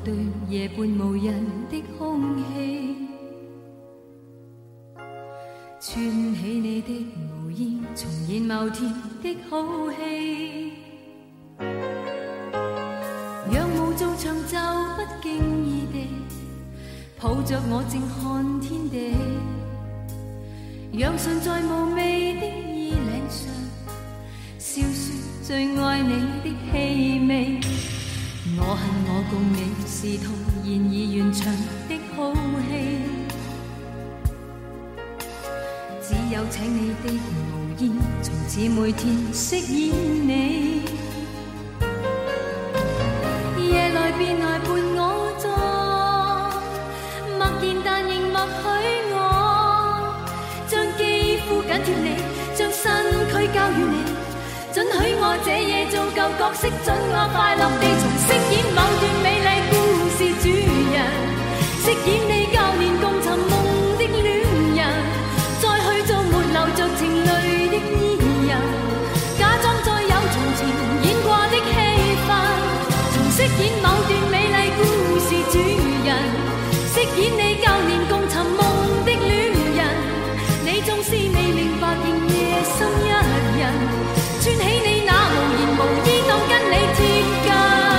对夜半无人的空气，串起你的毛衣，重现某天的好戏。让无做长袖不经意地抱着我静看天地，让唇在无味的衣领上笑说最爱你的气味。我恨我共你是套现已完场的好戏，只有请你的毛衣从此每天饰演你，夜来便来伴我坐，默然但仍默许我，将肌肤紧贴你，将身躯交予你，准许我这夜做旧角色，准我快乐地重饰演某段美丽故事主人，饰演你教练共寻梦的恋人，再去做没流着情泪的伊人，假装再有从前演过的戏份，重饰演某段美丽故事主人，饰演你教练共寻梦的恋人，你纵是未明白仍夜深一人，穿起你那無言無衣當跟你貼近，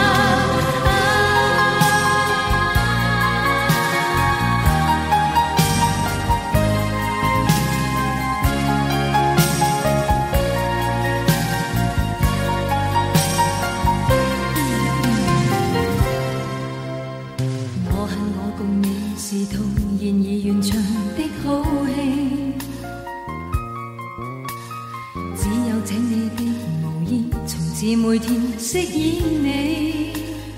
我恨我共你是套現已完場的好戲，只有請你的毛衣從此每天飾演你，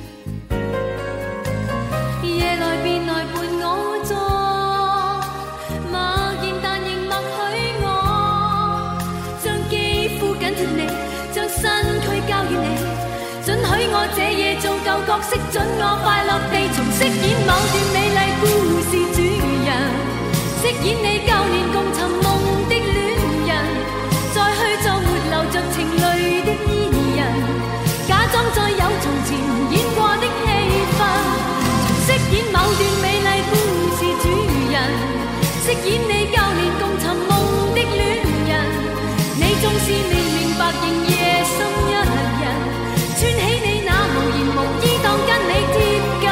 夜來便來伴我坐，默然但仍默許我，將肌膚緊貼你，將身軀交予你，准許我這夜做舊角色，准我快樂地重飾演某段美麗故事主人，飾演你教練共尋夢的戀人，再去做沒流着情淚的伊人，假裝再有從前演過的戲份，重飾演某段美麗故事主人，飾演你教練共尋夢的戀人，你縱是未明白仍夜深一人，穿起你那無言無衣當跟你貼近，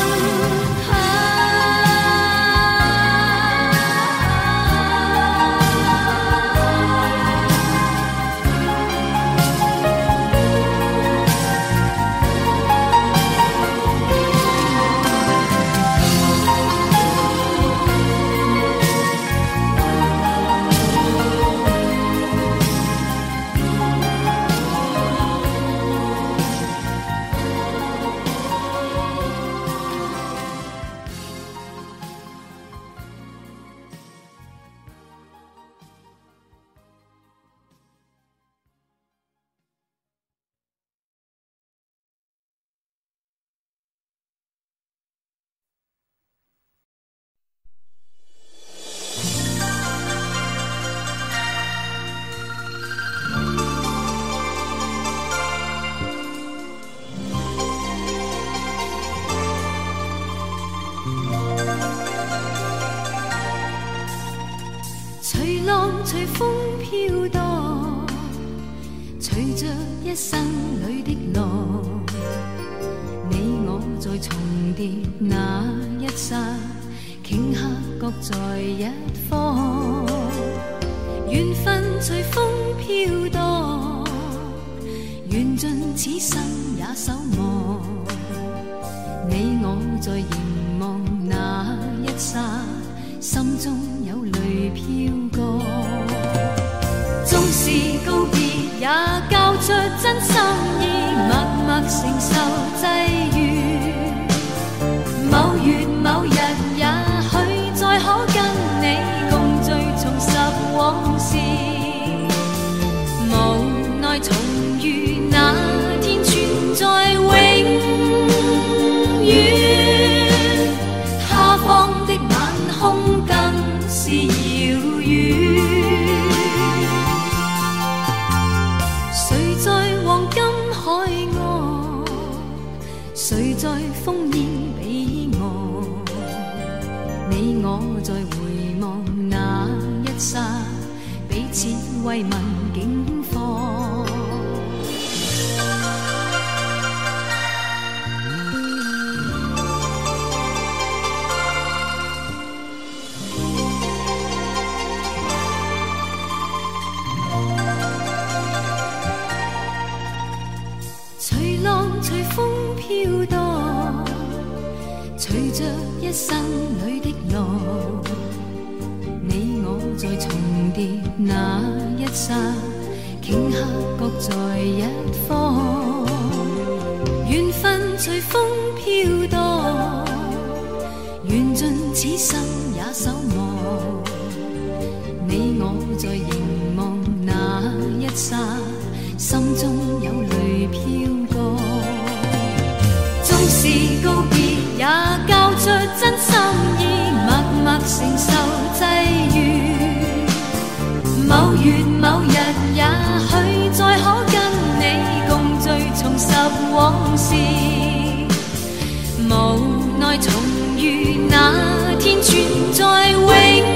隨浪隨風飄蕩，隨着一生裏的浪，你我在重疊那一剎，頃刻各在一方，緣分隨風飄蕩，緣盡此生也守望，你我在凝望那一剎，心中有淚飄過，縱是告別也交出真心意，默默承受際遇，某月某日也許再可跟你共聚重拾往事，無奈重遇那天存在永遠，他方的晚空更是遙遠，誰在黃金海岸，誰在烽煙在回望那一剎，彼此慰問境況。隨浪隨風飄蕩，隨着一生裏的浪，你我在重疊那一剎，頃刻各在一方。緣分隨風飄蕩，緣盡此生也守望。你我在凝望那一剎，心中有淚飄過。縱是告別也交出真心意，默默承受際遇。某月某日也許再可跟你共聚重拾往事，無奈重遇那天存在永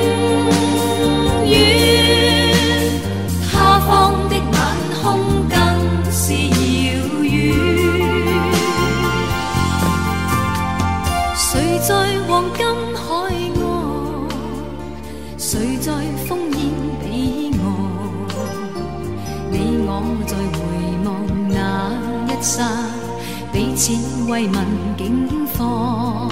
遠，他方的晚空更是遙遠。誰在黃金海岸，誰在烽煙彼岸，你我在回望那一剎，彼此慰問境況。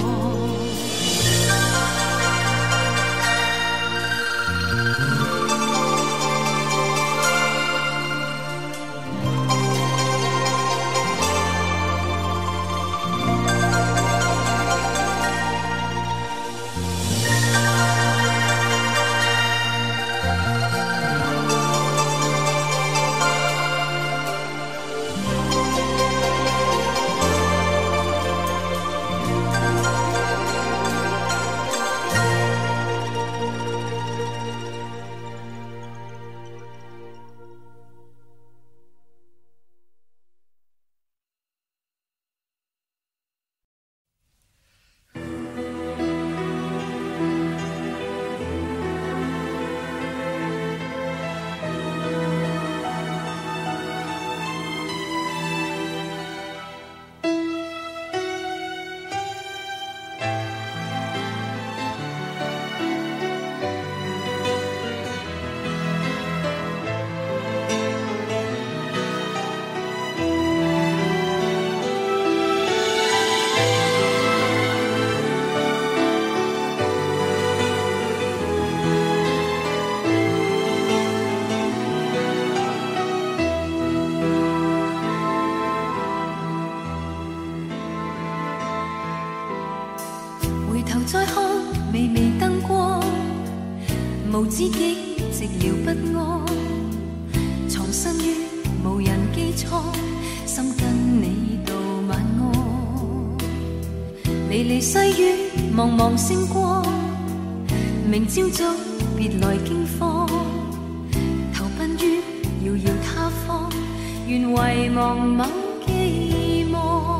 再看微微燈光，無知己寂寥不安，藏身於無人機艙，心跟你道晚安。離離細雨，茫茫星光，明朝早別來驚慌，投奔於遙遙他方，願遺忘某寄望。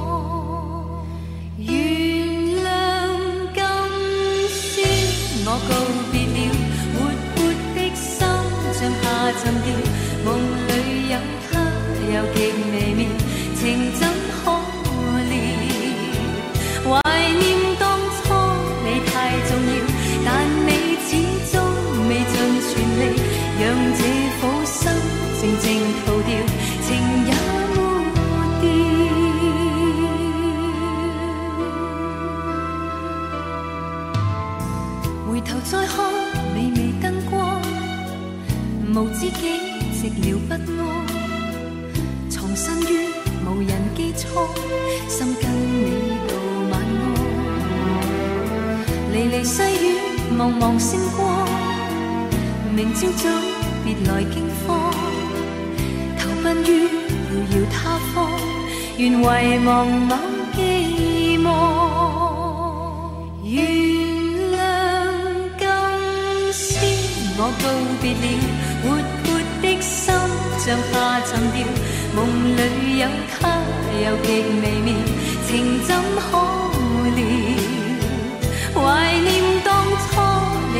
我告別了活潑的心，像下沉掉，夢裏有他又極微妙，情怎可料？懷念當初你太重要，但你始終未盡全力，讓這顆心靜靜逃掉，情也沒掉。回頭再看微微燈光，無知己寂寥不安，藏身於無人機艙，心跟你道晚安。離離細雨，茫茫星光，明朝早別來驚慌，投奔於遙遙他方，願遺忘某寄望。我告別了活潑的心，像下沉掉，夢裏有他又極微妙，情怎可料？懷念當初你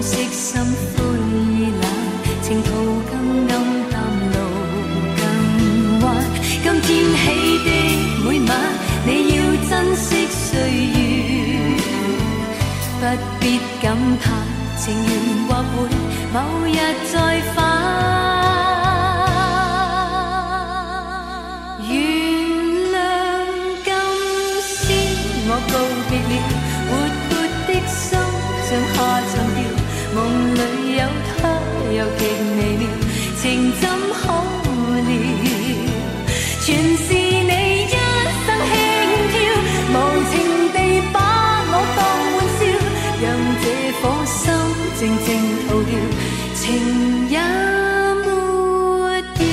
惜心灰冷，情途更暗淡，路更彎。今天起的每晚，你要珍惜歲月，不必感嘆，情緣或會某日再返。原諒今宵我告別了，活潑的心像下沉掉，夢裏有他又極微妙，情怎可料？全是你一生輕佻，無情地把我當玩笑，讓這顆心靜靜逃掉，情也沒掉。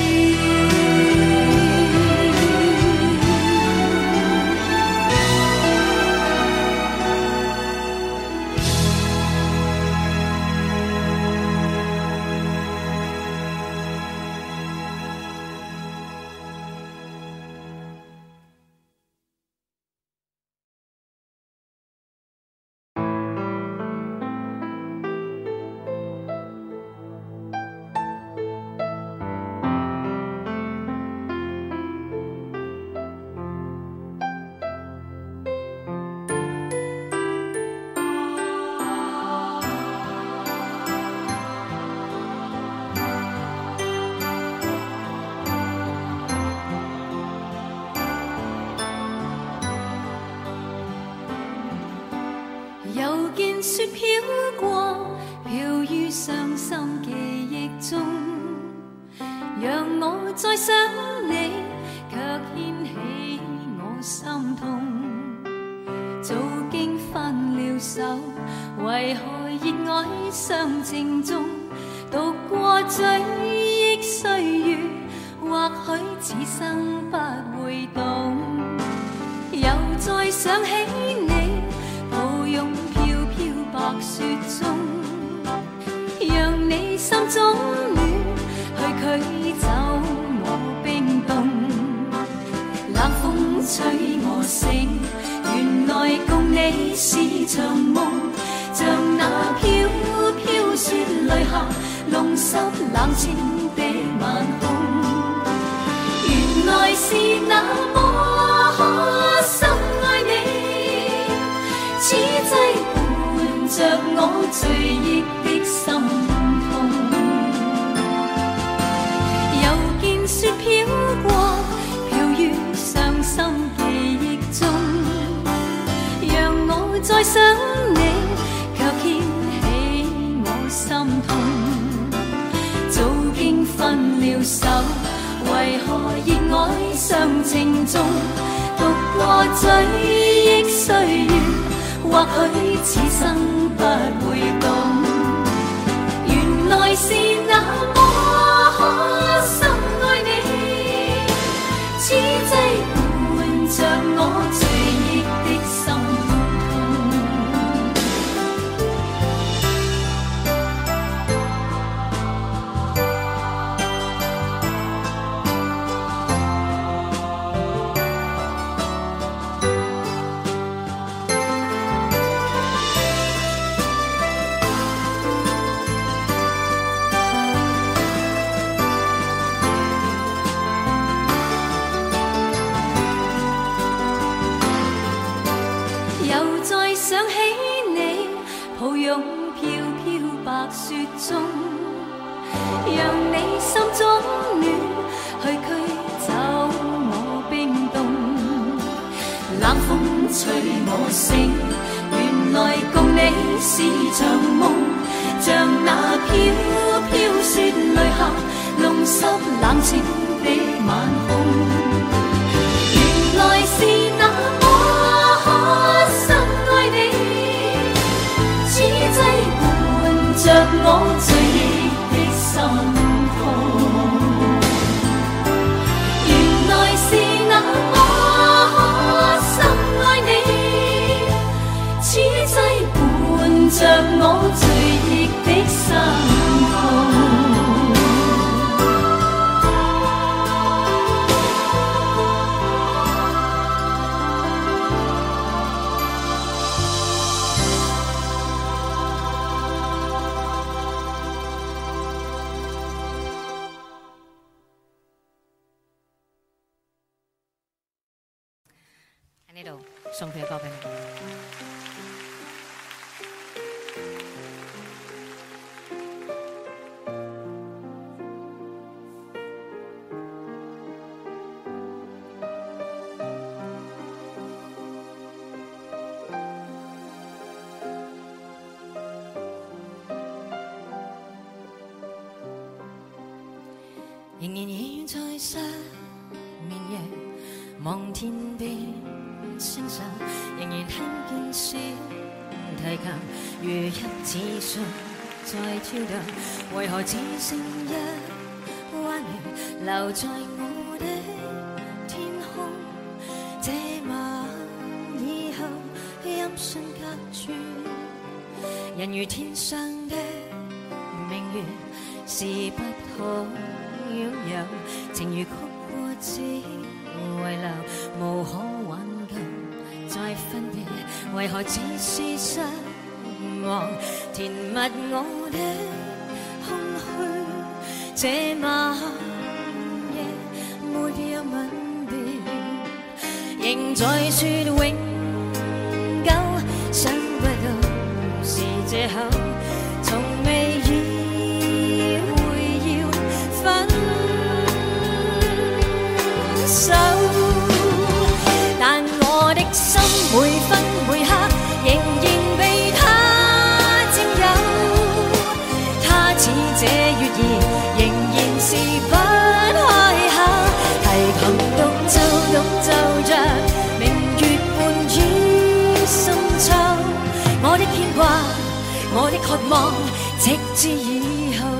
又見雪飄過，飄於傷心記憶中，讓我再想你，卻牽起我心痛。早經分了手，為何熱愛相正中？讀過追憶歲月，或許此生不會懂。又再想起你，抱擁飄飄白雪中，讓你心中暖，去驅走我冰凍。冷風吹我醒，原來共你是場夢，像那飄飄雪淚下弄濕冷清的晚空。原來是那麼深愛你，此際伴着我追憶的心痛。又見雪飄過，飄於傷心記憶中，讓我再想你，卻牽起我心痛。早經分了手，為何熱愛相情中？讀過追憶歲月，或許此生不會懂。原來是那麼深愛你，此際伴着我追憶的心想起你，抱擁飄飄白雪中，讓你心中暖，去驅走我冰凍。冷風吹我醒，原來共你是場夢，像那飄飄雪淚下弄濕冷清的晚空。原來是那麼深愛你，此際伴着我追憶的心痛。原來是那麼深愛你，此際伴着我追憶的心痛。 呢度送佢嘅歌俾你。 仍然倚在失眠夜，望天邊星辰，仍然聽見小提琴如泣似訴在跳動，為何只剩一彎月留在我的天空？這晚以後音訊隔絕，人如天上的明月，是不可擁有，情如曲過只遺留，無可挽救再分別，為何只是失望填密我的空虛？這晚夜沒有吻別，仍在說永久，想不到是藉口，從未意會要分手，但我的心每分每刻仍然被他佔有，他似這月兒仍然是不開口，提琴獨奏着明月半倚深秋，我的牽掛我的渴望直至以後。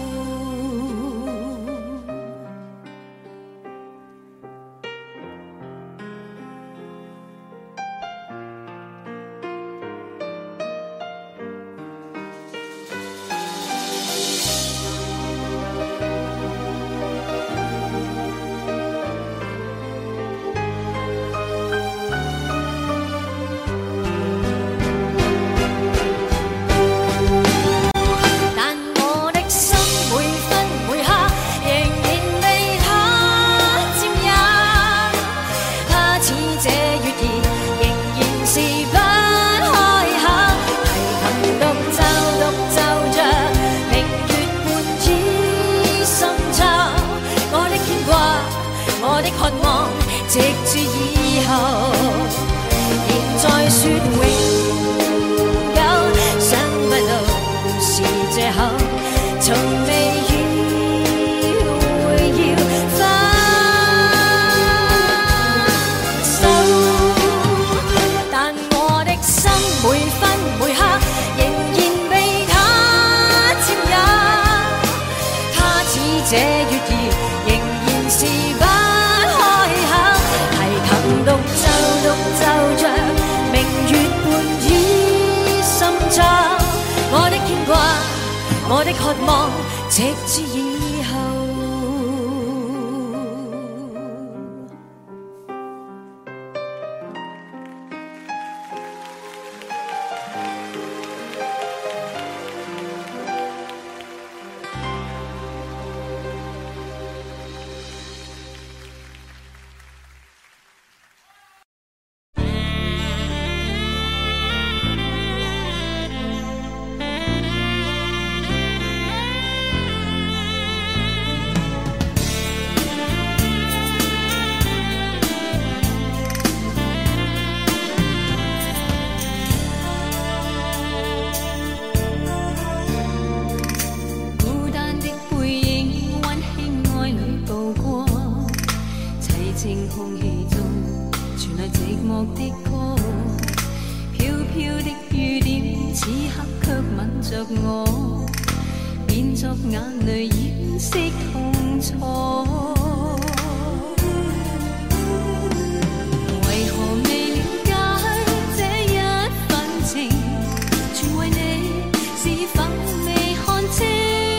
我的渴望直至以後，仍在說永久，想不到是藉口，從未意會要分手，但我的心每分每刻仍然被他佔有，他似這月兒仍然是獨奏着明月半倚深秋，我的牽掛我的渴望直至以後。空氣中傳來寂寞的歌，飄飄的雨點此刻卻吻着我，變作眼淚掩飾痛楚。為何未了解這一份情，全為你是否未看清？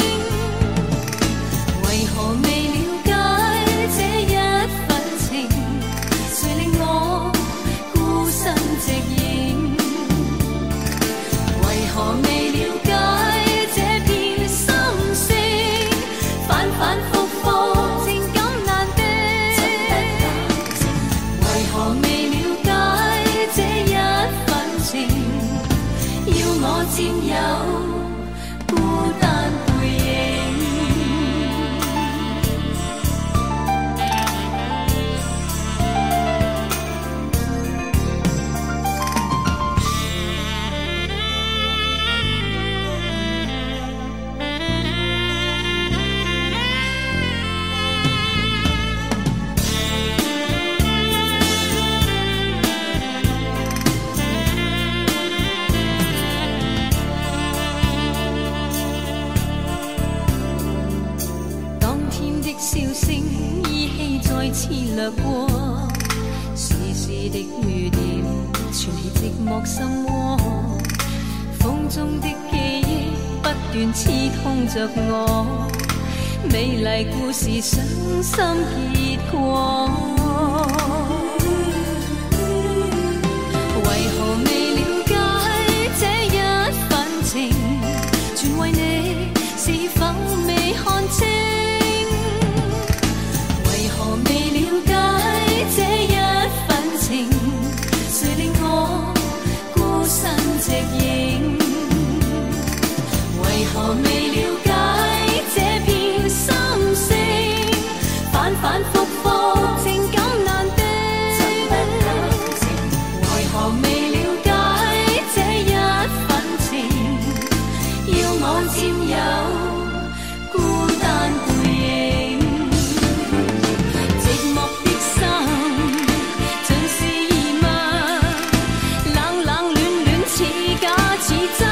為何未了解這一份情，誰令我孤身直影？為何未了解這片心聲，反反复复正感佔有孤單背影。掠過時時的雨點，傳起寂寞心窩。風中的記憶不斷刺痛着我，美麗故事傷心結果。為何未了解這一份情？全為你是否未看清？未了解這片心聲，反反覆覆情感難定。為何未了解這一份情，要我佔有孤單背影。寂寞的心盡是疑問，冷冷暖暖似假似真。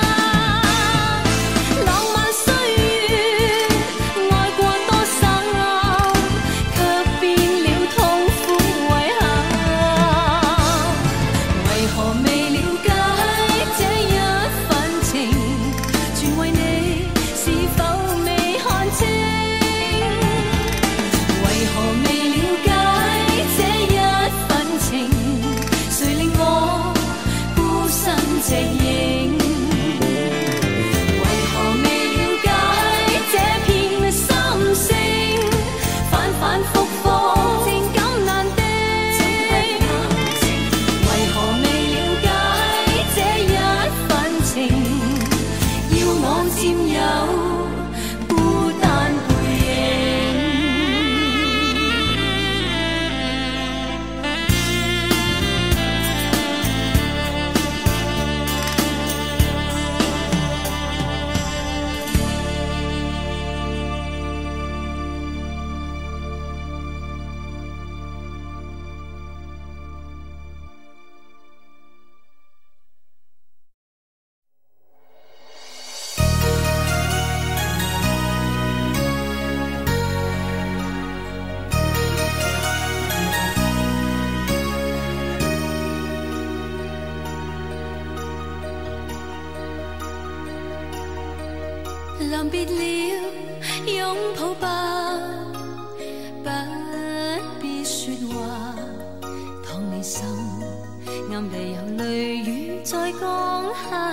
臨別了，擁抱吧，不必說話。倘你心暗地有淚雨在降下，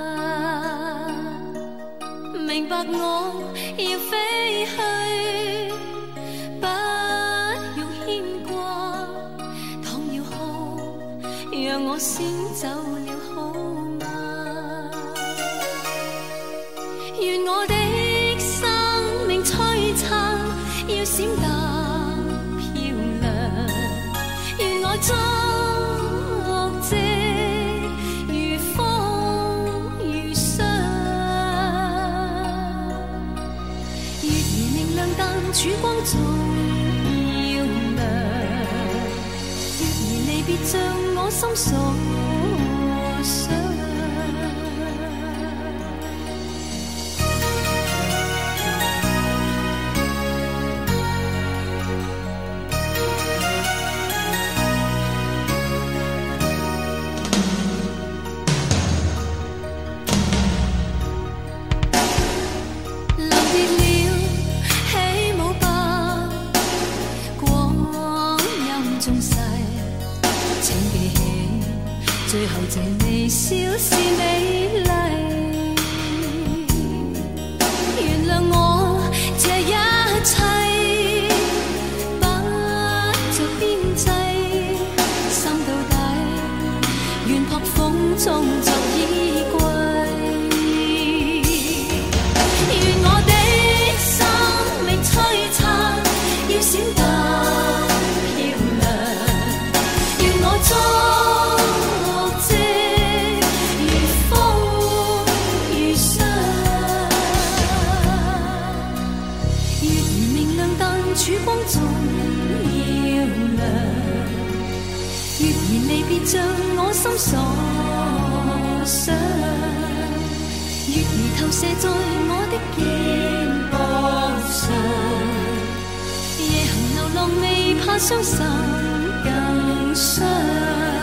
明白我要飛去，不用牽掛。倘要哭，讓我先走了好嗎？願我的生命璀璨，要閃淡漂亮。願我終獲藉如風如霜。月兒明亮，但曙光總要亮。月兒離別像我心所想。最後這微笑是美麗，原諒我這一切不着邊際，心到底願撲風中作衣櫃。 然離別像我心所想，月兒投射在我的肩膊上，夜行流浪未怕傷心更傷。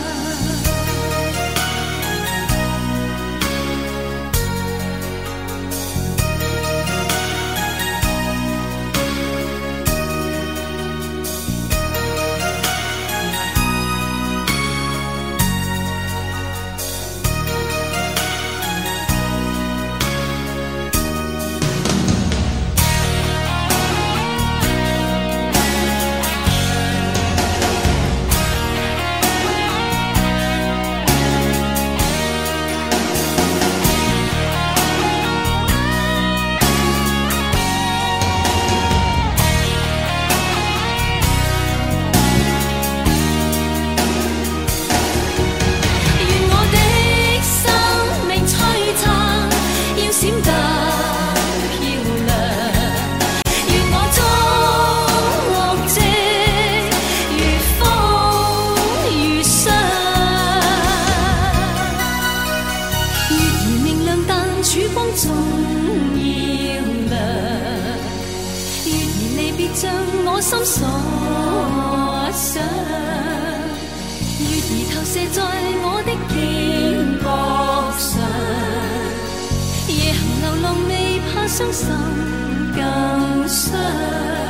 像我心所想，月兒投射在我的肩膊上，夜行流浪未怕傷心更傷。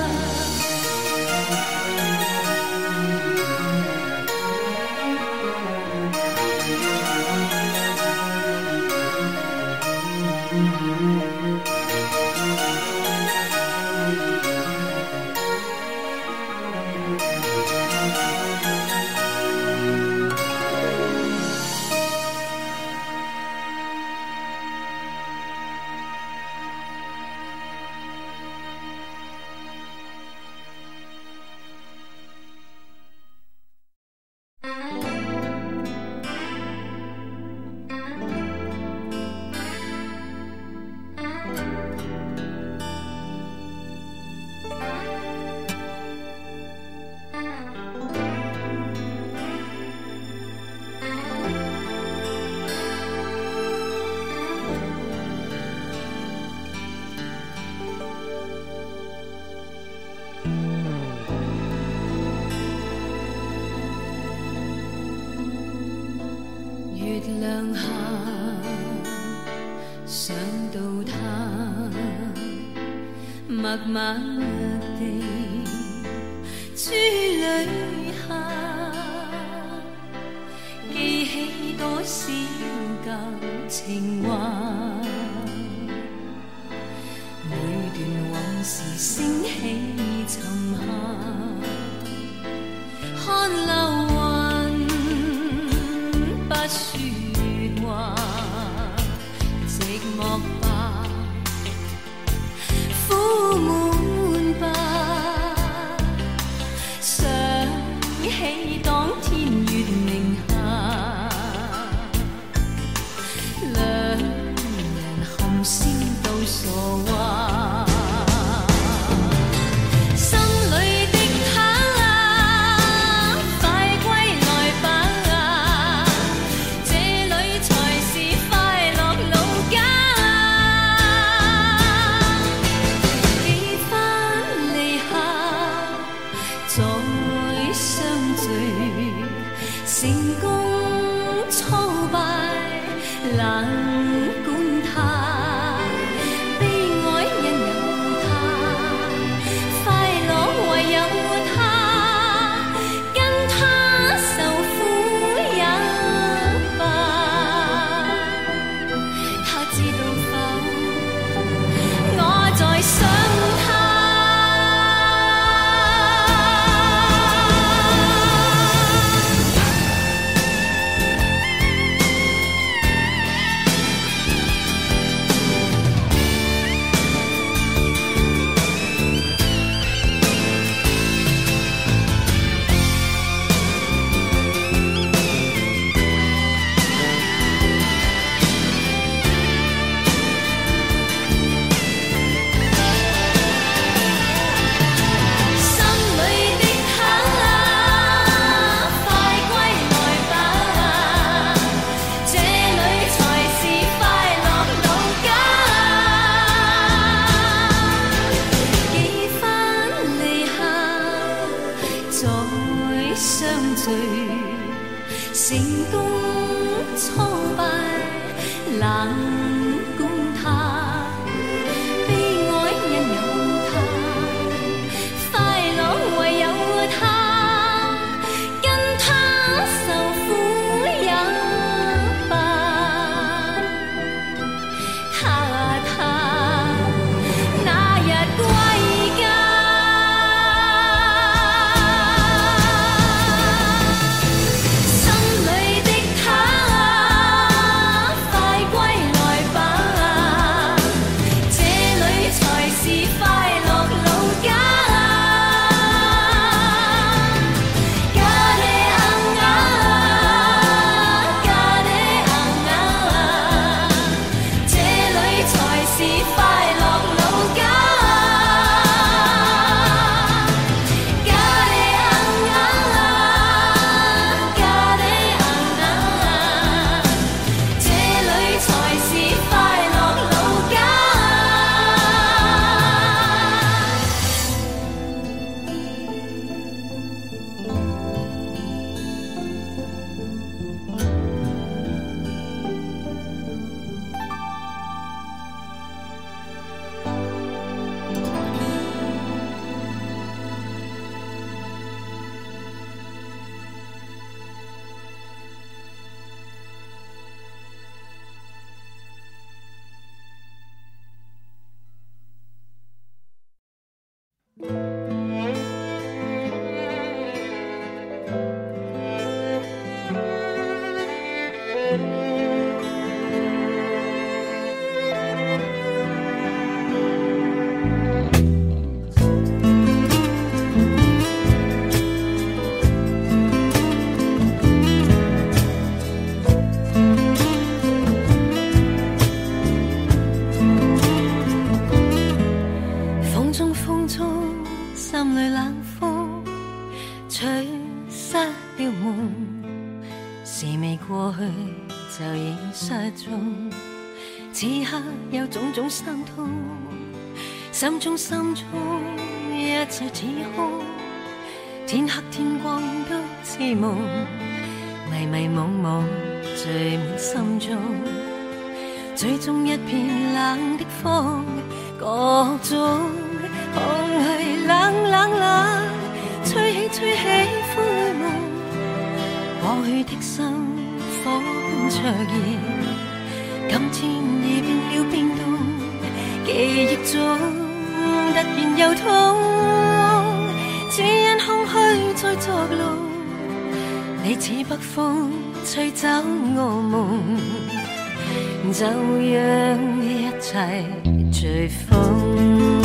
月亮下想到他，默默地珠淚下，記起多少舊情話，每段往事升起沉下，看流雲不說話，寂寞吧，苦悶吧，想起當天月明下，兩人含笑到傻話。成功挫敗冷管他，悲哀因有他，快樂唯有他，跟他受苦也罷。他知道否？我在想他。 成功挫敗冷觀他，悲哀因有他，快樂唯有他，跟他受苦也罷。他那日歸家。有種種傷痛，心中一切似空，天黑天光都似夢，迷迷惘惘聚滿心中，最終一片冷的風，各種空氣冷冷冷，吹起風裏夢，過去的心火般灼熱。今天已變了冰凍，記憶中突然又痛，只因空虛在作弄，你似北風吹走我夢，就讓一切隨風。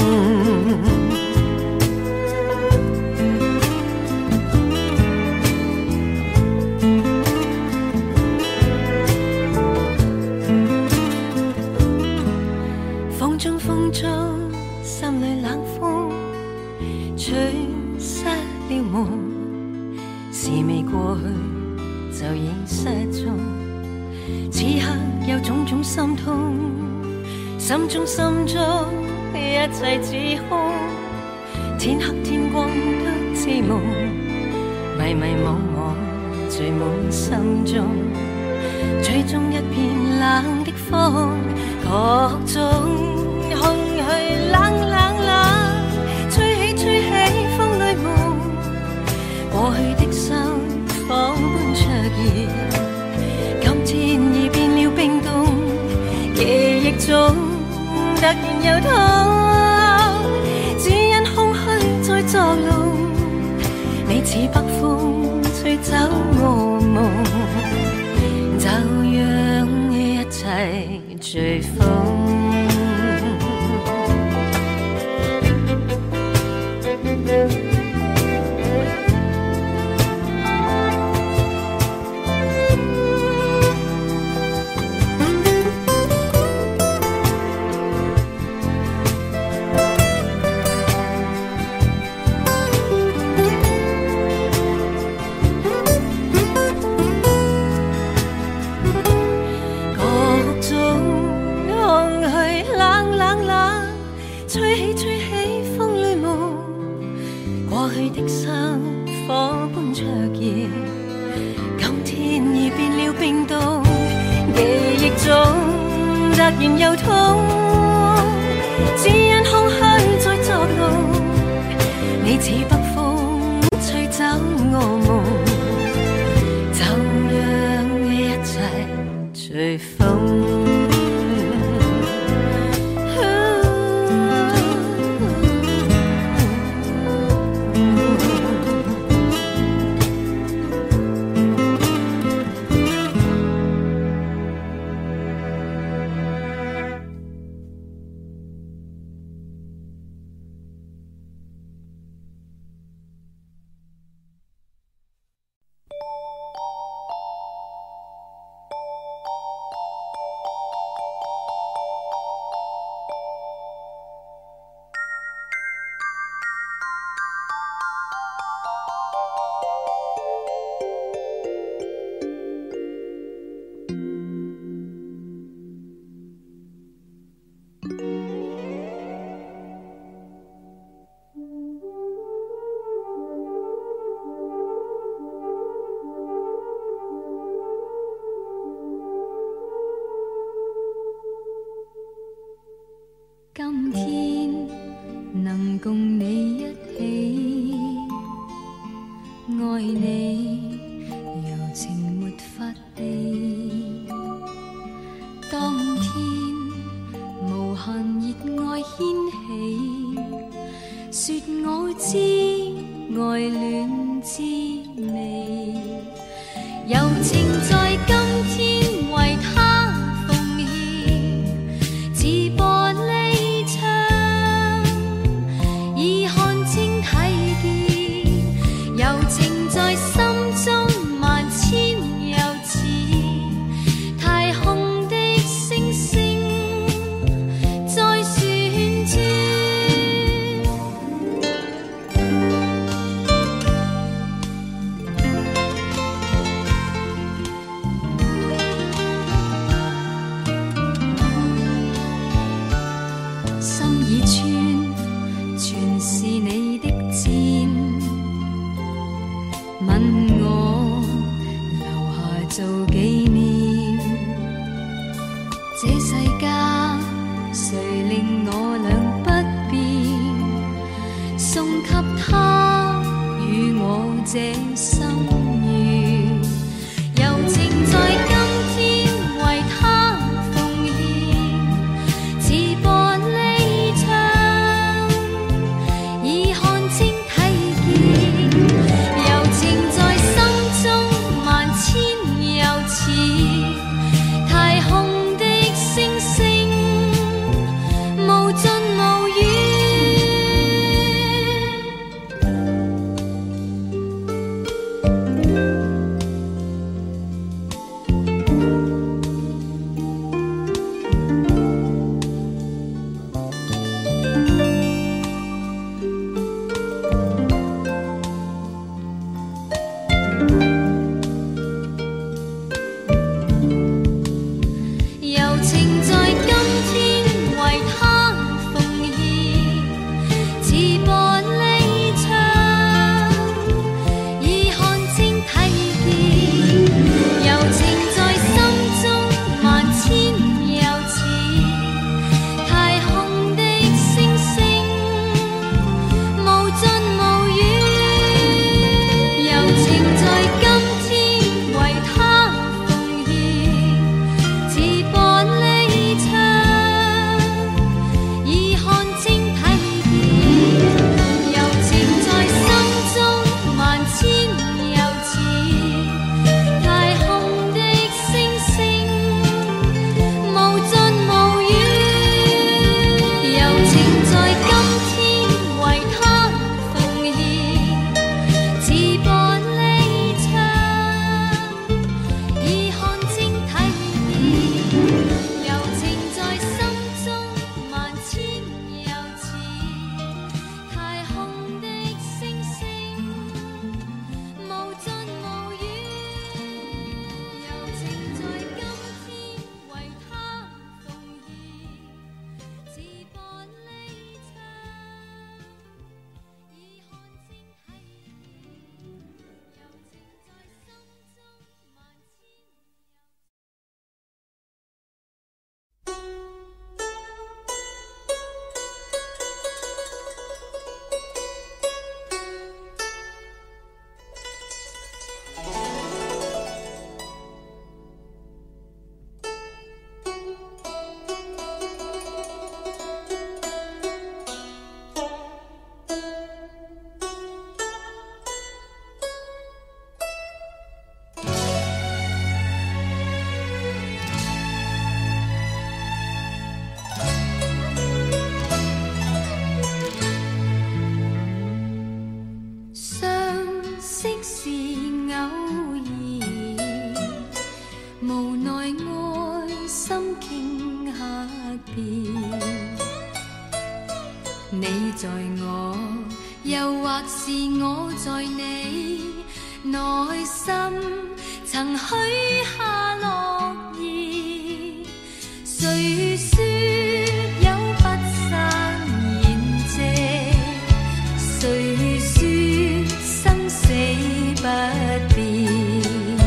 風中心裏冷風，吹失了夢，事未過去就已失蹤，此刻有種種心痛，心中一切似空，天黑天光都似夢，迷迷惘惘聚滿心中，最終一片冷的風，各種空虛冷冷冷，吹起風裏夢，過去的心仿般灼熱，今天已變了冰凍，記憶中突然又痛，只因空虛在作弄，你似北風吹走我夢，就讓一切隨風。 突然又痛，只因空虚在作弄。你似北风吹走我夢，就讓一切隨風。今天能共你一起愛你，柔情沒法避。當天無限熱愛掀起，說我知愛戀滋味，柔情在今天為他奉獻，似玻璃已看清睇見，柔情在心中萬千又似太空的星星在旋轉。心已穿，全是你的箭，吻我留下做紀念。這世間誰令我倆不變，送給他與我這心願，柔情在今天為他奉獻，似玻璃窗已看清睇見，柔情在心中萬千又似太空的星星無盡無遠。 或是我在你內心曾許下諾言，誰說有不散筵席，誰說生死不變，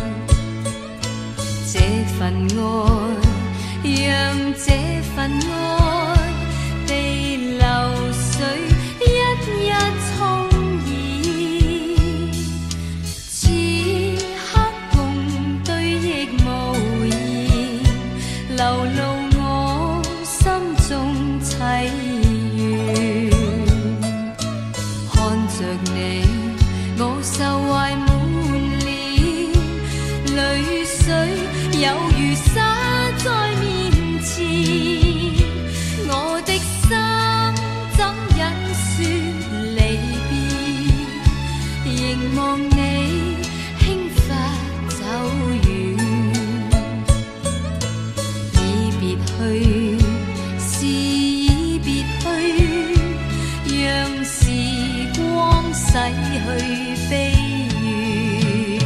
這份愛讓這份愛被流水一一沖染，此刻共對亦無言，流露我心中凄怨。看着你，我受懷滿臉，淚水有如灑在面前，我的心怎忍說離別，凝望你輕拂走遠，已別去是已別去，讓時光洗去悲怨。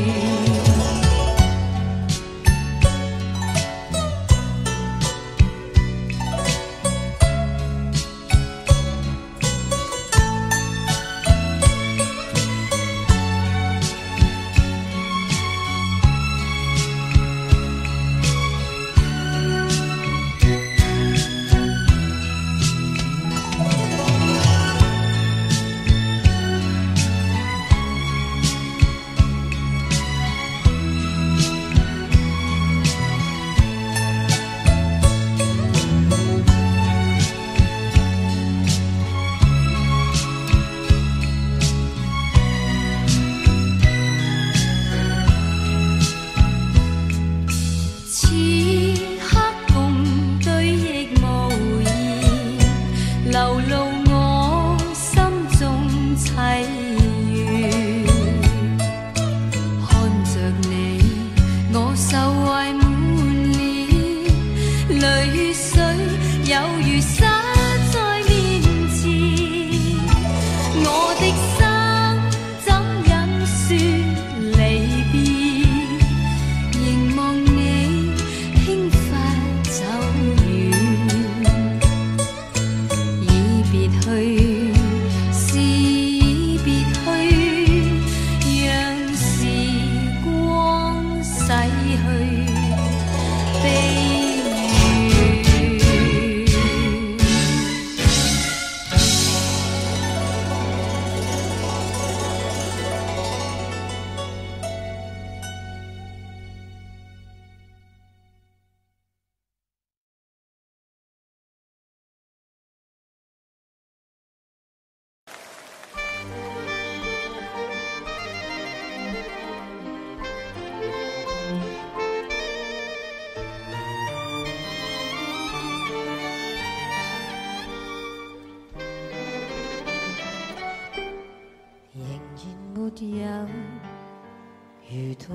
有遇到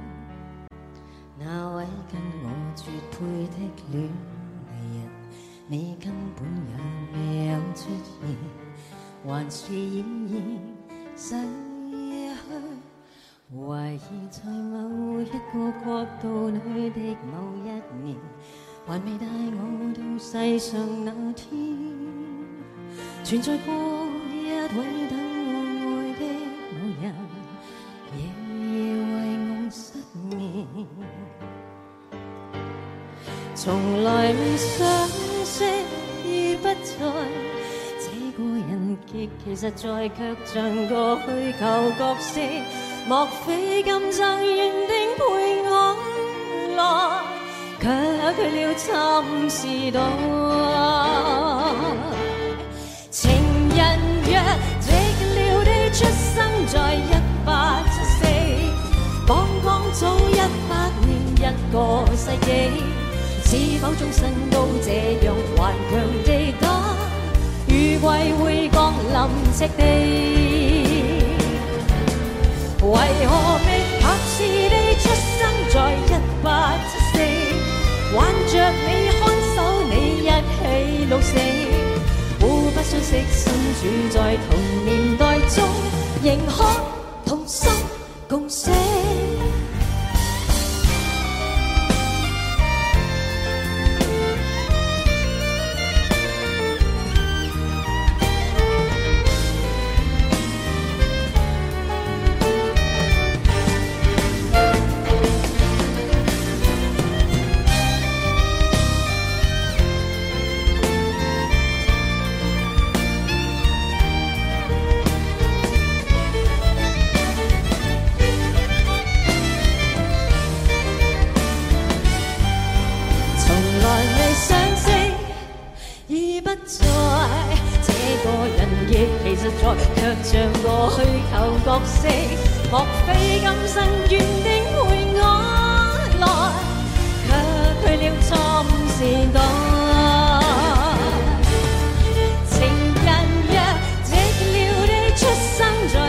那位跟我絕配的戀人，你根本也未有出現，還是依然逝去。懷疑在某一個國度裏的某一年，還未帶我到世上那天，存在過一位等我愛的某人，亦為我失眠。從來未相識已不在，這個人極其實在，卻像個虛構角色。莫非今生原定陪我來，卻去了尋時代。情人若寂寥地出生在1874，剛剛早100年一個世紀，是否終身都這樣頑強地打？雨季會降臨赤地。為何未及時地出生在1874，挽着你看守你一起老死，互不相識身處在同年代中， 仍可同心共寫。卻像個虛構角色，莫非今生緣定陪我來，卻去了錯誤時代。情人若這了你出生在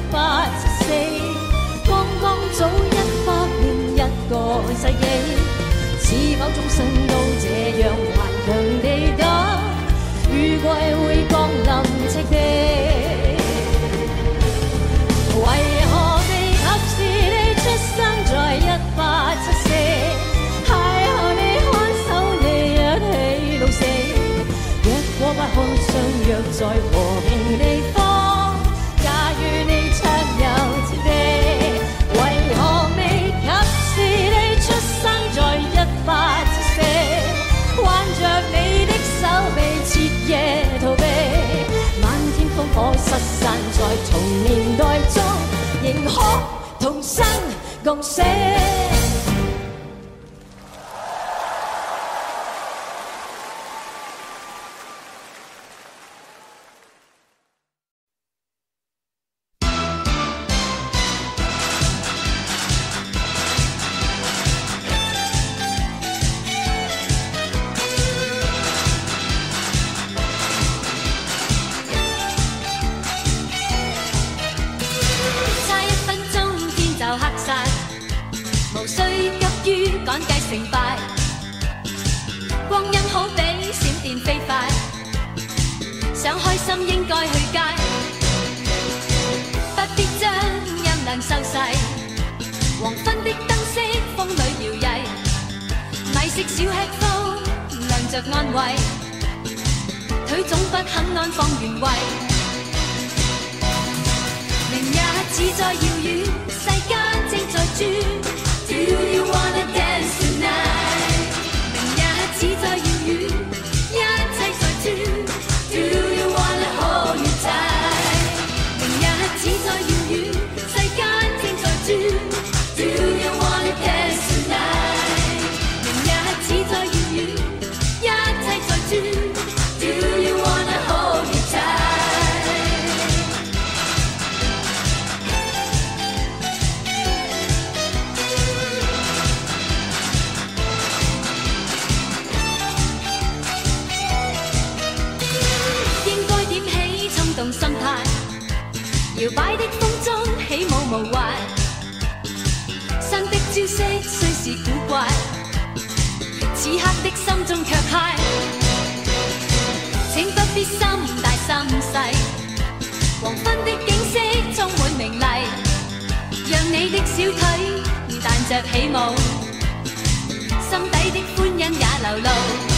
1874，剛剛早100年一個世紀，是否終身都這樣頑強地等？雨季會降臨赤地。為何未及時地出生在1874？邂逅你看守你一起老死，若果不可相約在和平地方，假如你暢遊此地，為何未及時地出生在1874？挽着你的手臂徹夜逃避，漫天烽火失散在同年代中，仍可同生共死。趕計成敗，光陰好比閃電飛快，想開心應該去街，不必將音量收細，黃昏的燈飾風裏搖曳，米色小吃坊亮着安慰，腿總不肯安放原位，明日只在遙遠，世間正在轉。Do you wanna dance tonight？ 明日只在遙遠，一切在轉。Do you wanna hold me tight？ 明日只在遙遠，世間正在轉。Do you wanna dance tonight？ 明日只在遙遠，一切在轉。Do you wanna hold me tight？心態搖擺的風中起舞無壞，新的招式雖是古怪，此刻的心中卻嗨。請不必心大心細，黃昏的景色充滿明麗，讓你的小腿彈着起舞，心底的歡欣也流露。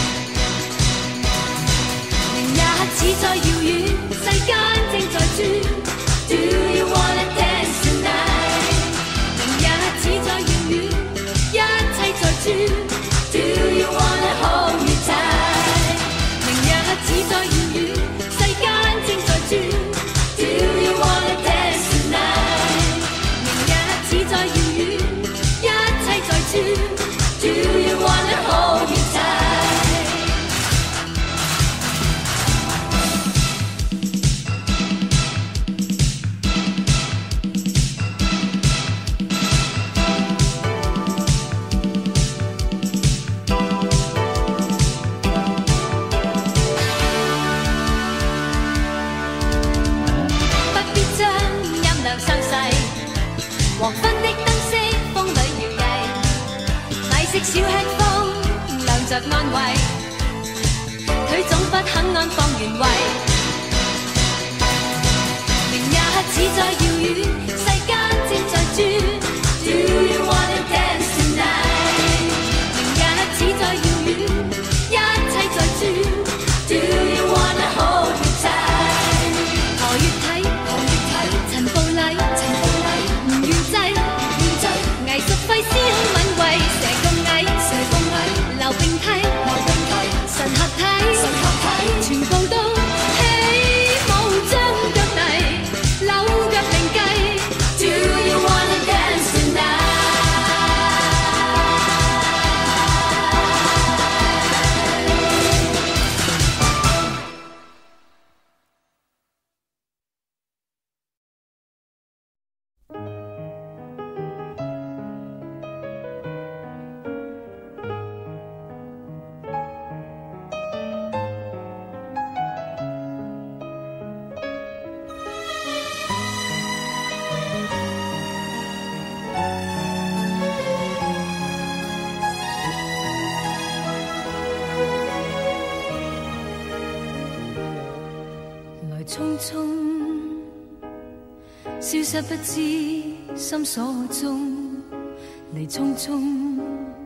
明日只在遙遠，世間正在轉。Do you wanna dance tonight？ 明日只在遙遠，一切在轉。Do you wanna hold me tight？ 明日只在遙遠，世間正在轉。Do you wanna dance tonight？ 明日只在遙遠，一切在轉。Do you wanna hold me tight？黃昏的燈飾風裏搖曳，米色小吃坊亮着安慰，腿總不肯安放原位。明日似在遙遠，世間正在轉。Do you wanna dance tonight？ 明日似在遙遠，一切在轉。Do you wanna hold me tight？ 何月睇？陳步禮，唔願制，藝術費先敏慧，蛇咁矮，溜並梯，神合體，全部都起舞將腳泥，扭腳另計。Do you wanna dance tonight？ 匆匆消失不知心所蹤，嚟匆匆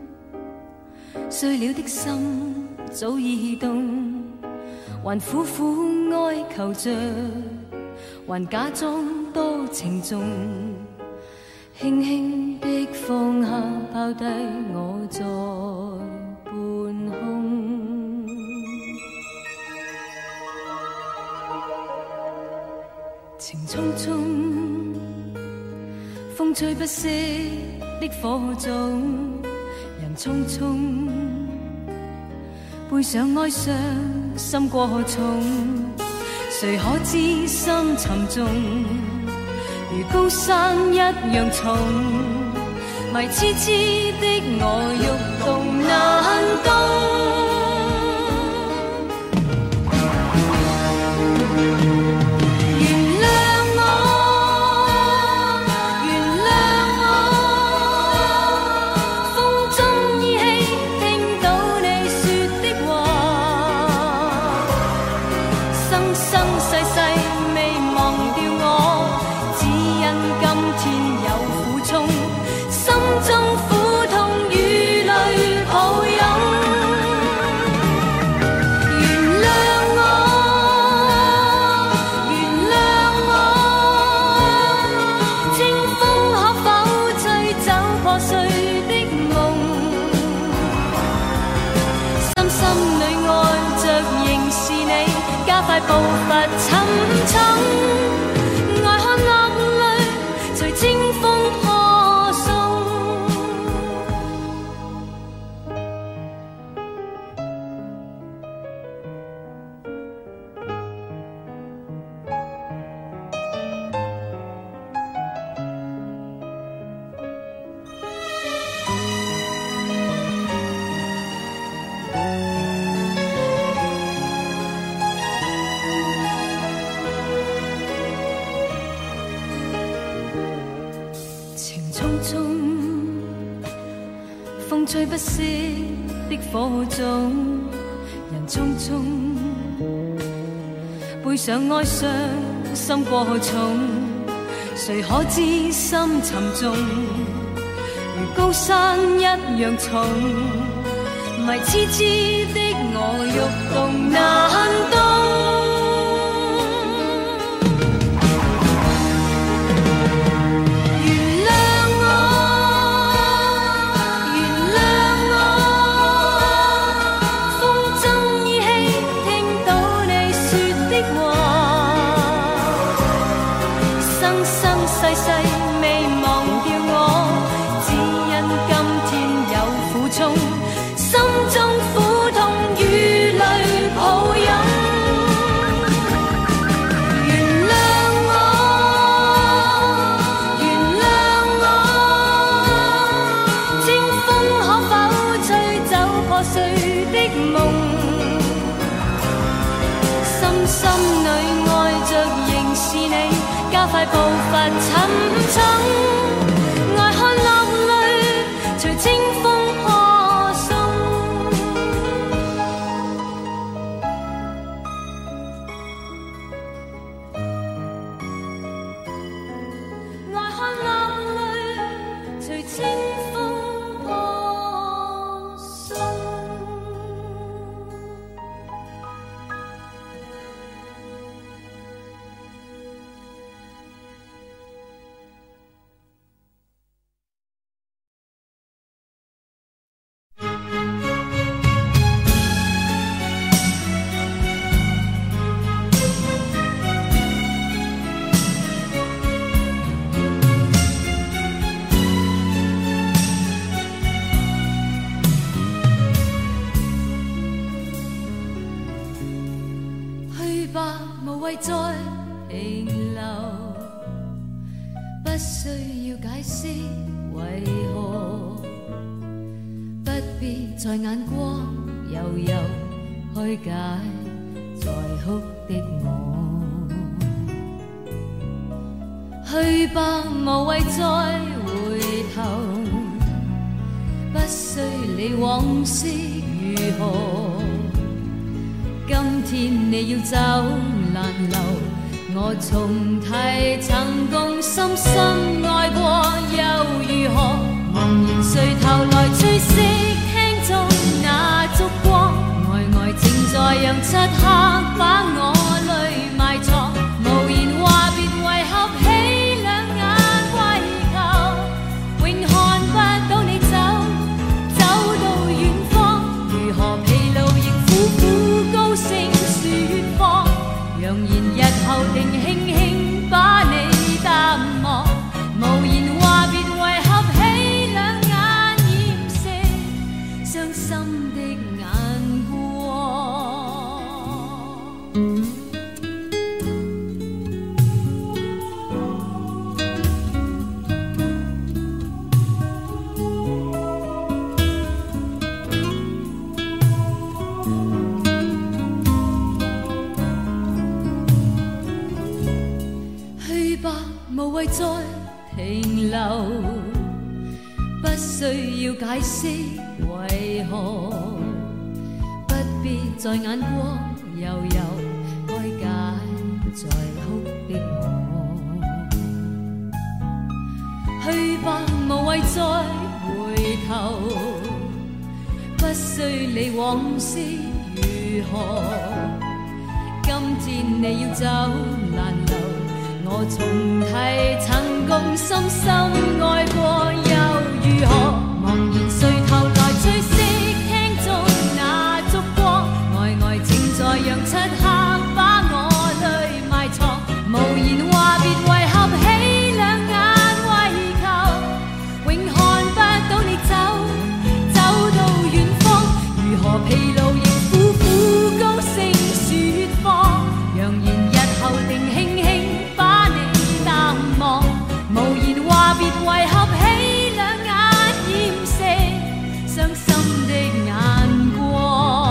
碎了的心早已凍，還苦苦哀求着，還假裝多情重，輕輕的放下拋低我在半空。情匆匆，風吹不息的火種，人匆匆，背上哀傷心過重，誰可知心沉重，如高山一樣重，迷痴痴的我欲動難動。步伐沉重，愛看落淚隨清風破送。風吹不息的火種，人匆匆，背上哀傷心過重，誰可知心沉重，如高山一樣重，迷痴痴的我欲動難動。快步伐沉重，愛看落淚隨清風破送。 必在眼光悠悠開解在哭的我。去吧，無謂再回頭，不需理往事如何。今天你要走難留，我重提曾共深深愛過又如何？茫然垂頭來追憶廳中那燭光，呆呆正在讓漆黑把我淚埋藏。無言話別為合起兩眼為求，永看不到你走，走到遠方。如何疲勞亦苦苦高聲説謊，揚言日後定輕輕把你淡忘。無言話別為合起兩眼掩飾傷心的眼光。去吧，無謂再停留，不需要解釋為何，不必在眼光悠悠開解在哭的我。去吧，無謂再回頭，不需理往事如何。今天你要走難留，我重提曾共深深愛過又如何？茫然垂頭來追憶廳中那燭光，呆呆正在讓漆黑把我淚埋藏。無言話別為合起兩眼為求，永看不到你走，走到遠方。如何疲勞亦苦苦高聲説謊，揚言日後定輕輕把你淡忘。無言話別為合起兩眼掩飾傷心的眼光。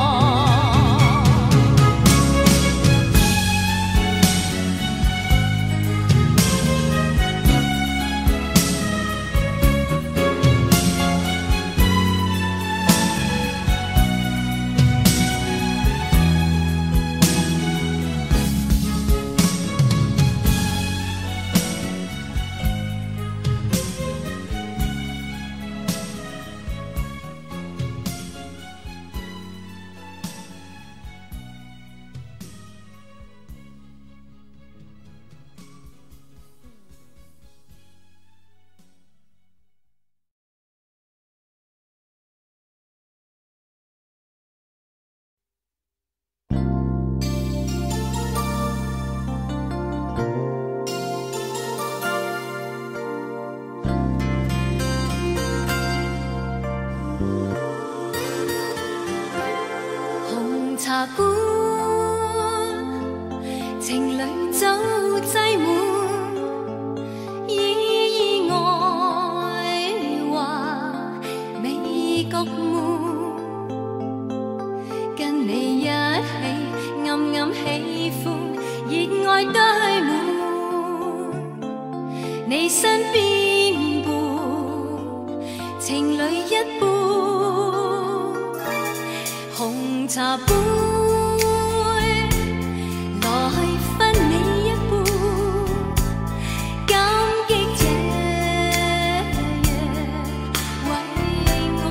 茶館情侶酒擠滿，意外話未覺悶，跟你一起暗暗喜歡，熱愛堆滿，你身邊伴情侶一般。紅茶杯來分你一半，感激這夜為我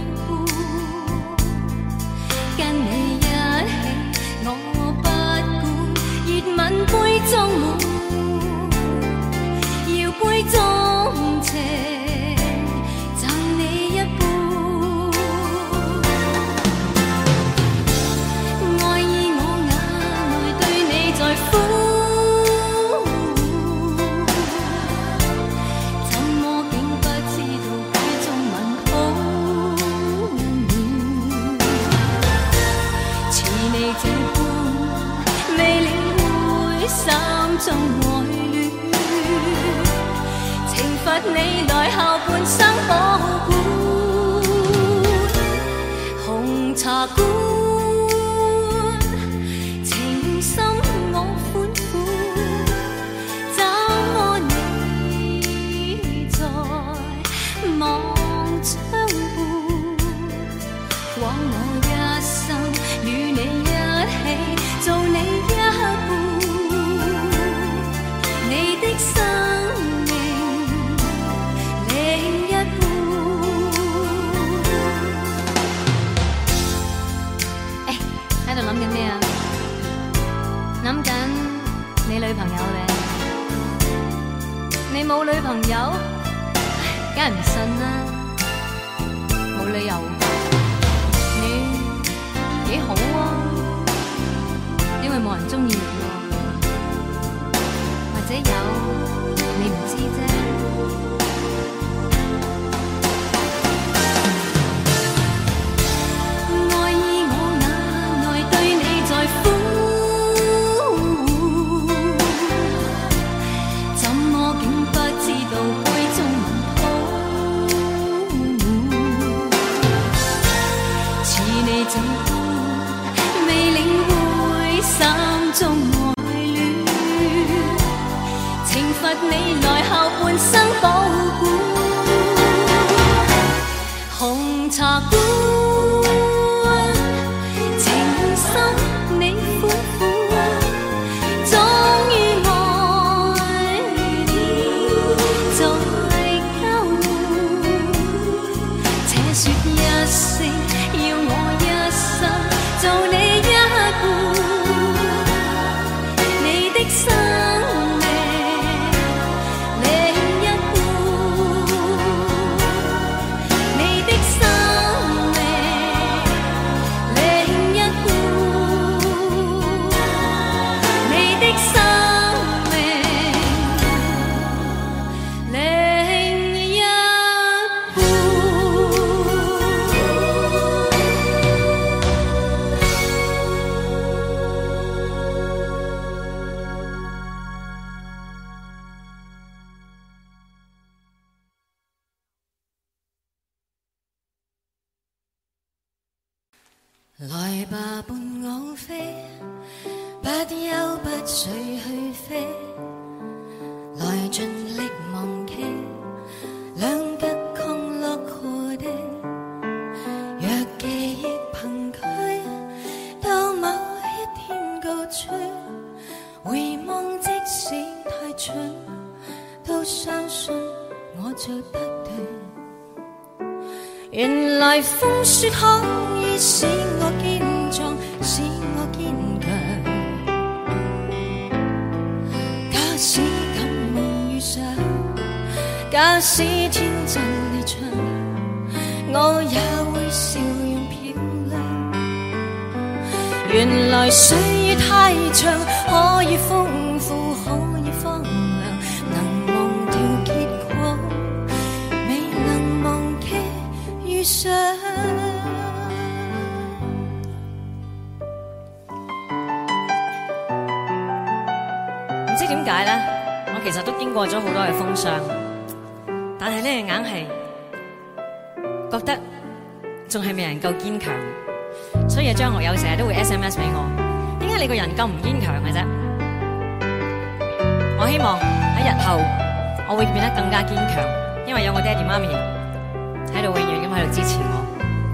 伴，跟你一起我不管，熱吻杯中滿，搖杯中情贈你一半。中愛戀，懲罰你來後半生保管。 朋友，梗係唔信啦，冇理由㗎。你幾好啊，因為冇人鍾意你喎，或者有你唔知啫。愛意我眼內對你在呼，怎麼竟不知道杯中文抱？似你這般未領會心中愛戀，懲罰你來後半生保管。紅茶館情深你款款，終於愛了再交換。且說一聲，要我一生做你一半，你的生命另一半，你的生命另一半，你的生命另一半。來吧，伴我飛，不憂不緒去飛，來盡力忘記兩腳降落河地。若記憶憑據到某一天告吹，回望即使太蠢，都相信我做得對。原來風雪可以使我堅壯，使我堅強。假使敢夢遇上，假使天真離場，我也會笑容漂亮。原來歲月太長，可以豐富，可以荒涼，能忘掉結果，未能忘記遇上。唔知點解呢？我其實都經過咗好多嘅風霜，但係咧硬係覺得仲係未能夠堅強，所以張學友成日都會 SMS 俾我，點解你個人咁唔堅強嘅啫？我希望喺日後我會變得更加堅強，因為有我爹哋媽咪喺度永遠咁喺度支持我。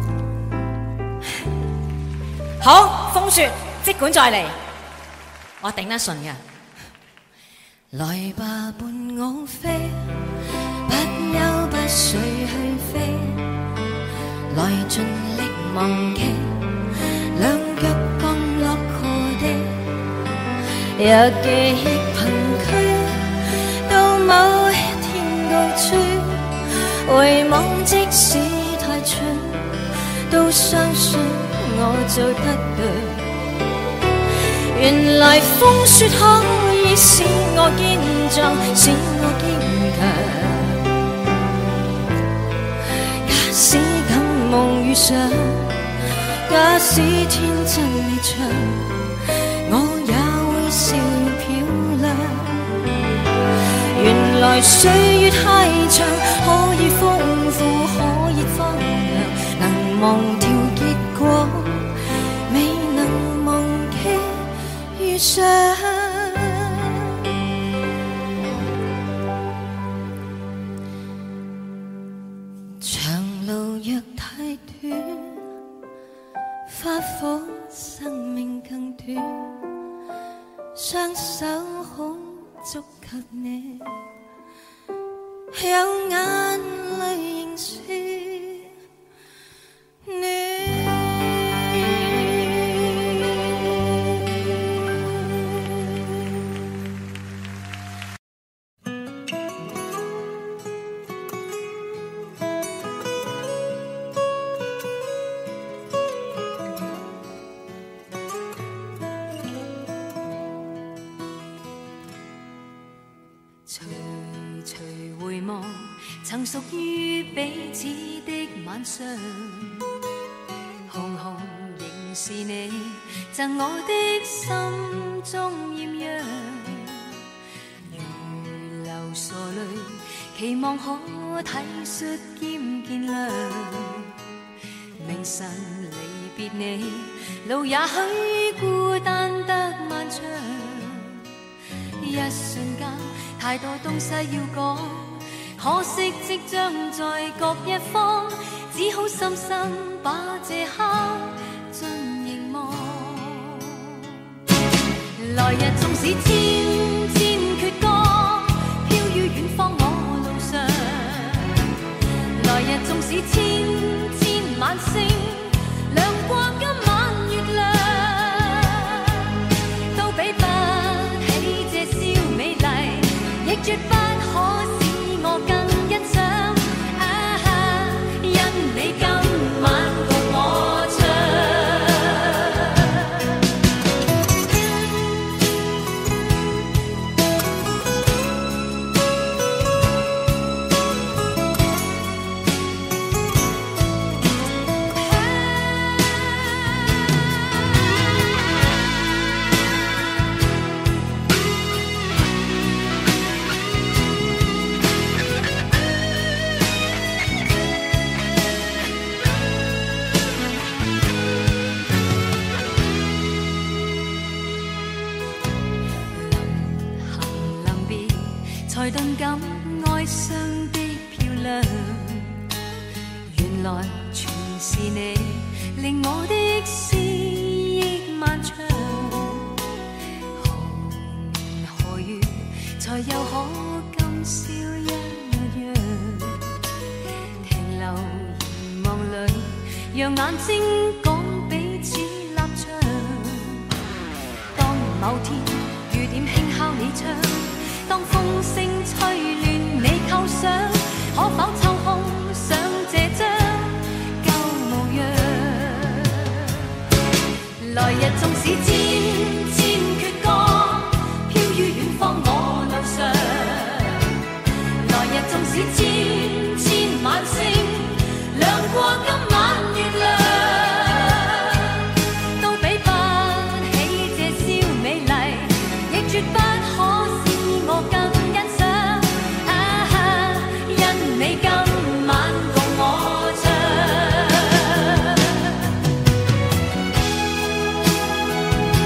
好，風雪即管再嚟，我頂得順嘅。來吧，伴我飛，不憂不緒去飛，來盡力忘記兩腳降落河地。若記憶憑據到某一天告吹，回望即使太蠢，都相信我做得對。原來風雪可以使我堅壯，使我堅強。假使敢夢遇上，假使天真離場，我也會笑漂亮。原來歲月太長，可以豐富，可以荒涼，能忘掉結果，未能忘記遇上。長路若太短，花火生命更短，雙手可觸及你，有眼淚仍是暖。 曾屬於彼此的晚上，紅紅仍是你贈我的心中豔陽，如流傻淚，期望可體恤兼見諒。明晨離別你，路也許孤單得漫長，一瞬間太多東西要講，可惜即將在各一方，只好深深把這刻盡凝望。來日縱使千千闕歌，飄於遠方我路上，來日縱使千千晚星，亮過今晚月亮，都比不起這宵美麗，亦絕不可使我更欣賞。因你今晚共我唱。才頓感哀傷的漂亮，原來全是你令我的思憶漫長。何年何月才又可今宵一樣，停留凝望裏，讓眼睛講彼此立場。當某天雨點輕敲你窗，當風聲吹亂你構想，可否抽空想這張舊模樣？來日縱使千千闕歌，飄於遠方我路上，來日縱使千千晚星，亮過今晚月亮，都比不起這宵美麗，亦絕不可我更欣賞。因你今晚共我唱。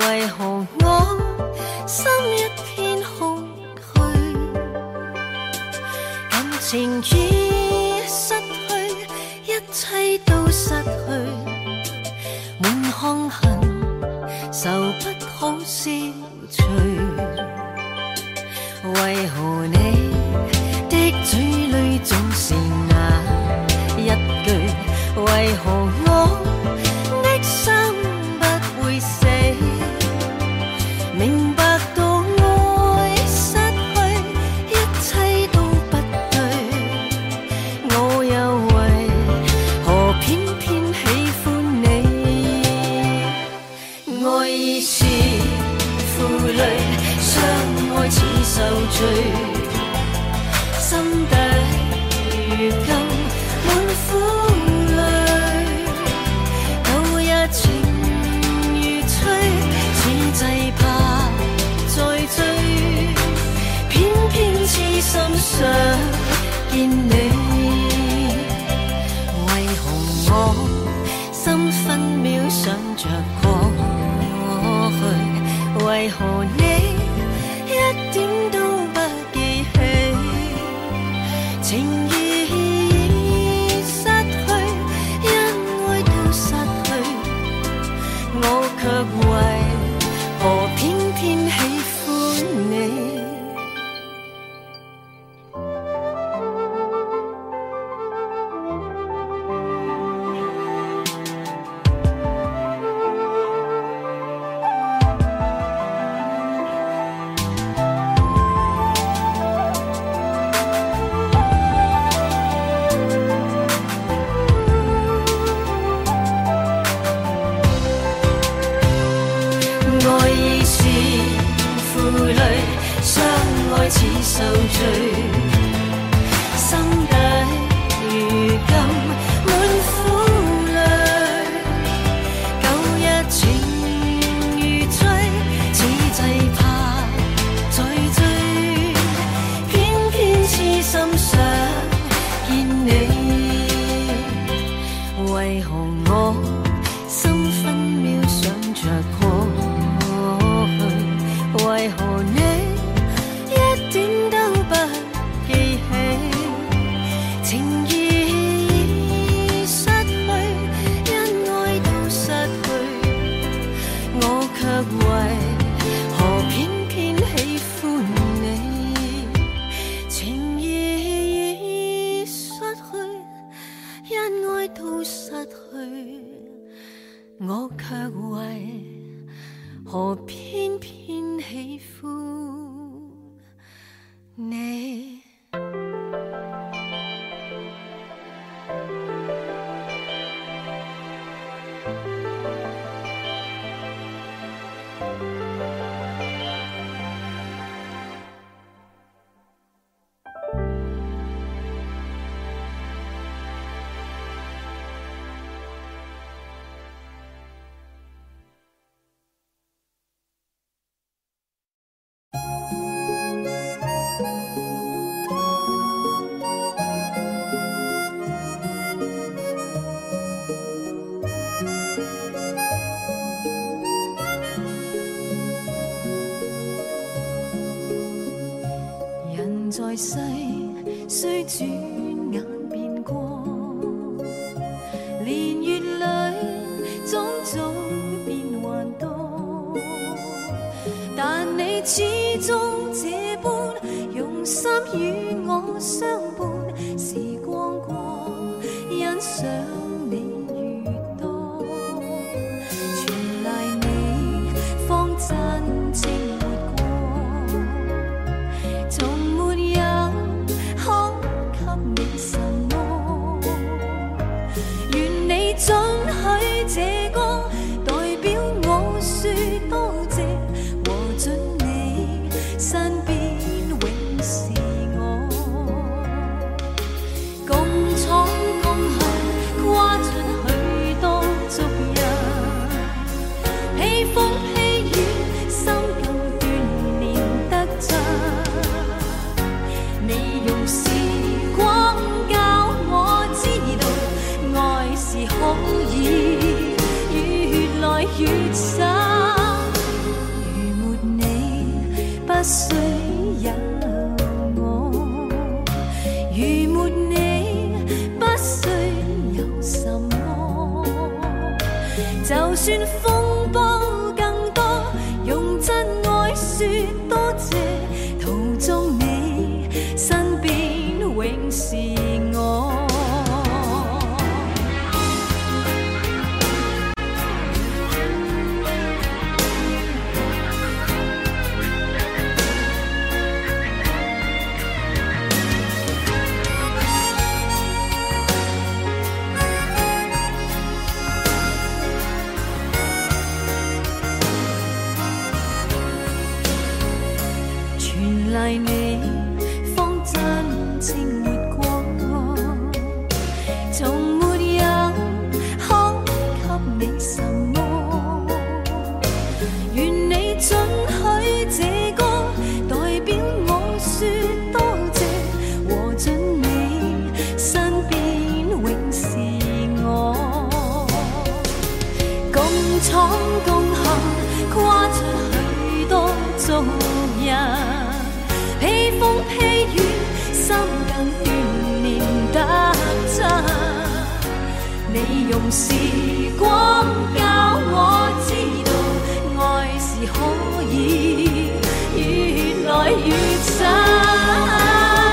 為何我心一片空虛？感情已失去，一切都失去，滿腔恨愁不可消除。為何你的嘴裏總是那一句？為何我的心不會死？明白到愛失去，一切都不對，我又為何偏偏喜歡你？愛已是負累，相愛似受罪，心底如今滿苦淚，舊日情如吹，似祭怕再追，偏偏痴心想見你。為何我心分秒想着過去？為何你一點都不記起？情已失去，因愛都失去，我卻為何偏偏喜歡你？似受罪，心底如今滿苦淚，舊日情如吹，似祭怕再追，偏偏痴心想見你。為何我心分秒想着過去？為何你一點都不記起？情已失去，因愛都失去，我卻為何偏偏喜歡你？情已失去，因愛都失去，我卻為何偏偏喜歡你？在世雖轉眼變過，年月裏種種變幻多，但你始終這般用心與我相伴，時光過，欣賞你愈多，全賴你方真正准許這歌代表我說多謝，和盡你算風波更多，用真愛說多謝。途中你身邊永是我。賴你方真情活過，從沒有可給你什麼。願你准許這歌代表我說多謝，和進你身邊永是我。共闖共行，跨出許多足印。披風披雨，心更眷念得真。你用時光教我知道，愛是可以越來越真。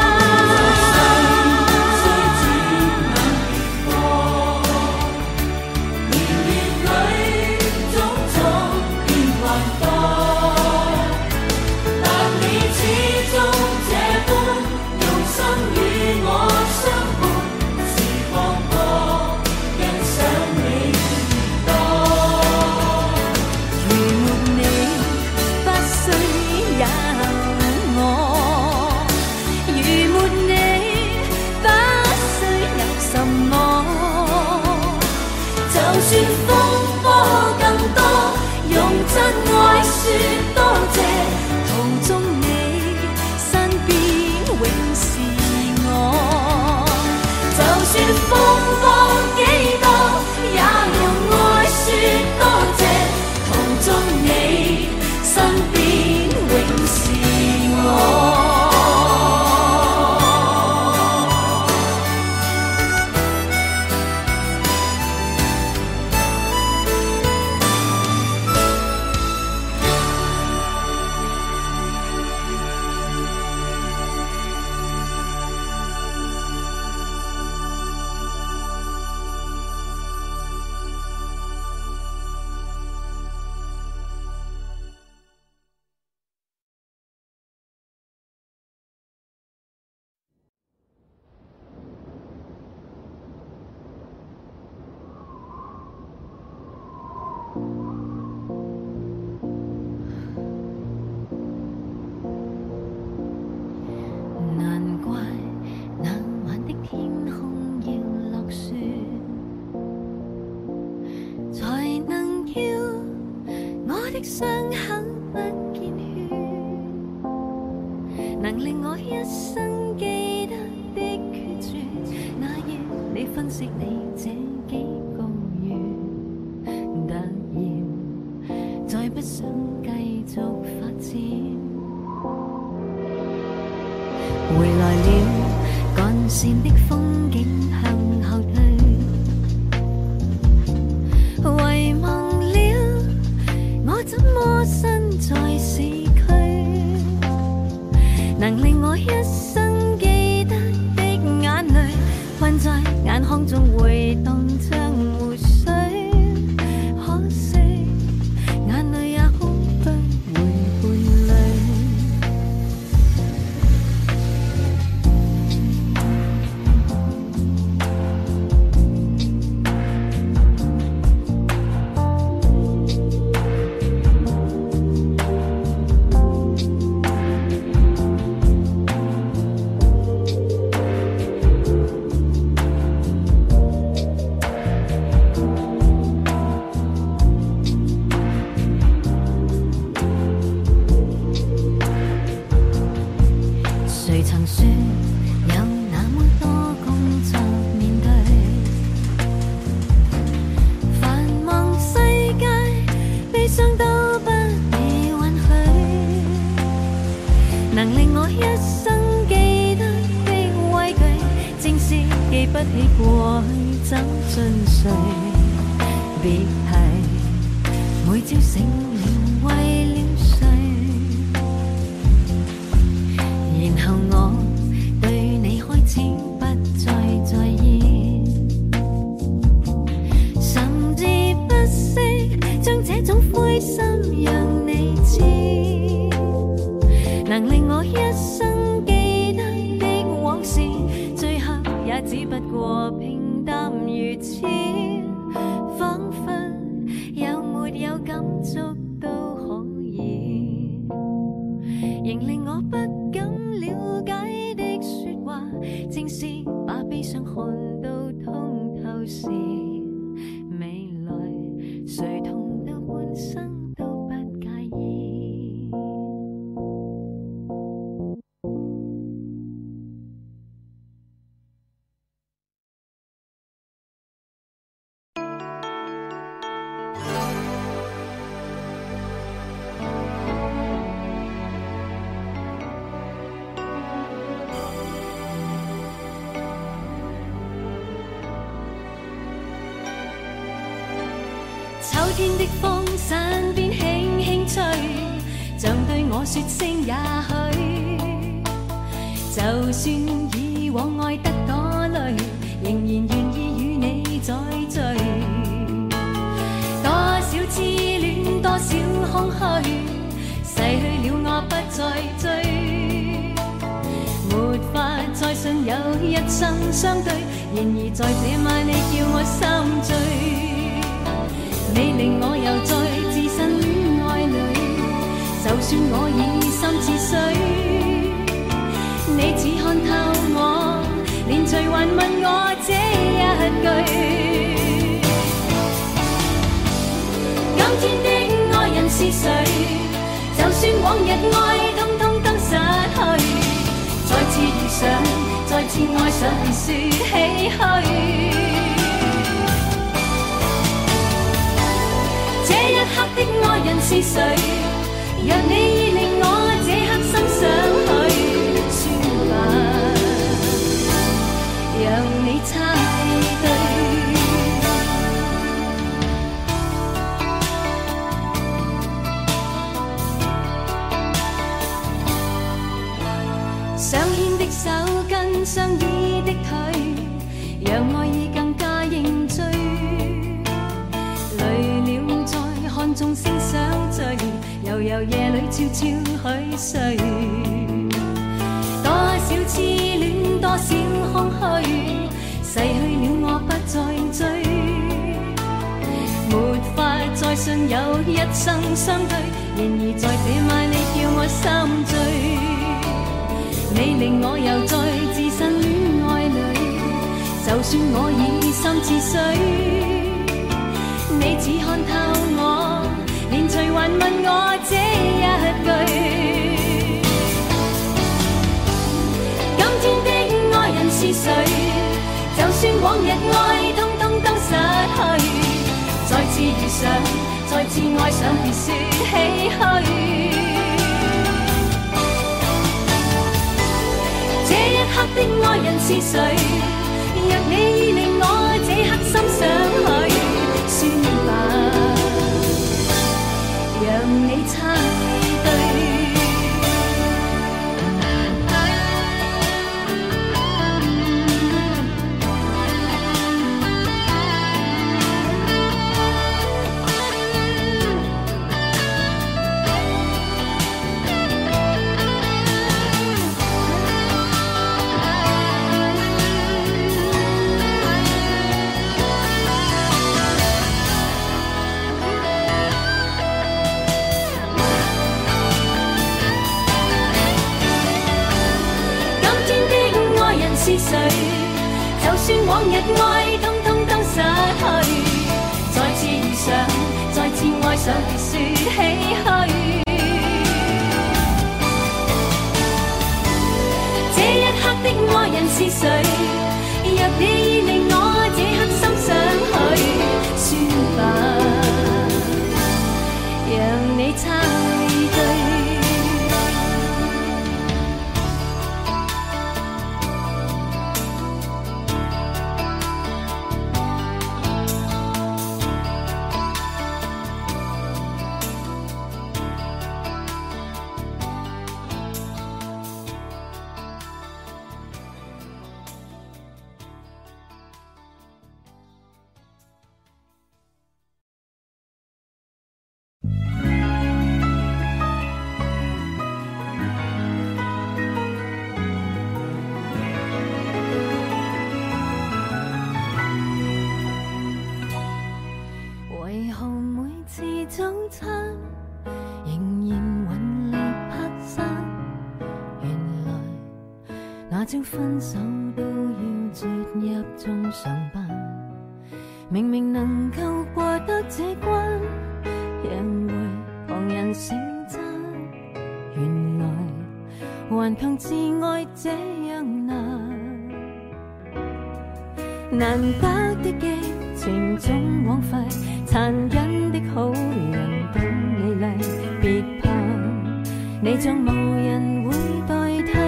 算風波更多，用真愛說多謝。途中你身邊永是我。就算風波幾多，也用愛說多謝。途中你身邊永是我。傷口不見血，能令我一生記得的決絕。那夜你分析你這幾個月，突然再不想繼續發展。回來了，幹線的風景向後退，遺忘我怎麼身在市區，能令我一生記得的眼淚，困在眼眶中回蕩像湖水。可惜眼淚也哭不會伴侶。不起過去走進誰，別提每朝醒了為了誰，然後我對你開始不再在意，甚至不惜將這種灰心讓你知，能令我一生記得的往事，最後也只不過平淡如此，彷彿有沒有感觸都可以，仍令我不敢了解的說話，正是把悲傷看到通透時，未來誰痛到半生都不介意。秋天的風傘邊輕輕吹，像對我說聲也許，就算以往愛得多累，仍然願意與你再聚。多少痴戀，多少空虛，逝去了我不再追，沒法再信有一生相對，然而在這晚你叫我心醉。你令我又再置身戀愛裏，就算我已心似水，你只看透我，連隨還問我這一句。今天的愛人是誰？就算往日愛通通都失去，再次遇上，再次愛上別說唏噓。這一刻的愛人是誰？若你已令我這刻心想去，算吧，讓你猜對。相牽的手跟相依的腿，讓愛意更加認真。看眾星相聚，悠悠夜裏悄悄許睡。多少痴戀，多少空虛，逝去了我不再追，沒法再信有一生相對，然而在這晚你叫我心醉，你令我又再置身戀愛裏，就算我已心似水，你只看透我，連隨還問我這一句。今天的愛人是誰？就算往日愛通通都失去，再次遇上，再次愛上別說唏噓。這一刻的愛人是誰？若你已令我這刻心想去，算吧，讓你猜對。是誰？就算往日愛通通都失去，再次遇上，再次愛上別說唏噓。這一刻的愛人是誰？若你已令我這刻心想去，算吧，讓你猜對。 正分手都要折入中上班，明明能够过得这关，因为旁人成真，原来顽强自爱这样难。难得的激情總枉費，殘忍的好人都美麗，別怕你像無人會代替。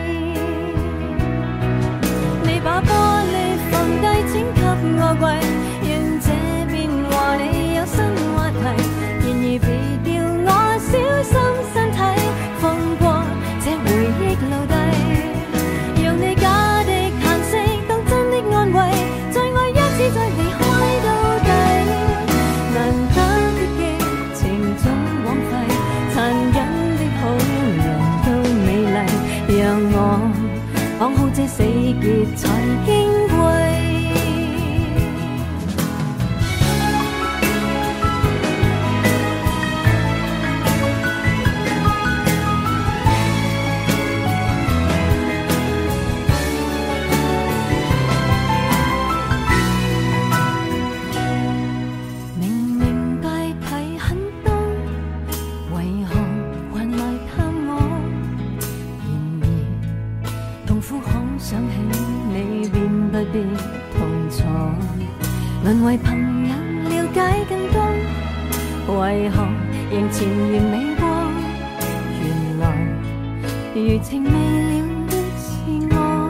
你把玻璃放低，請給我跪，願這邊和你有新話題，然而別掉我小心身體，放過這回憶留低，讓你假的嘆息當真的安慰，再愛一次再離開到底。難得的激情總枉費，殘忍的好人都美麗，讓我綁好這死結才矜貴。淪為朋友了解更多，為何仍前緣美過？原來餘情未了的是我。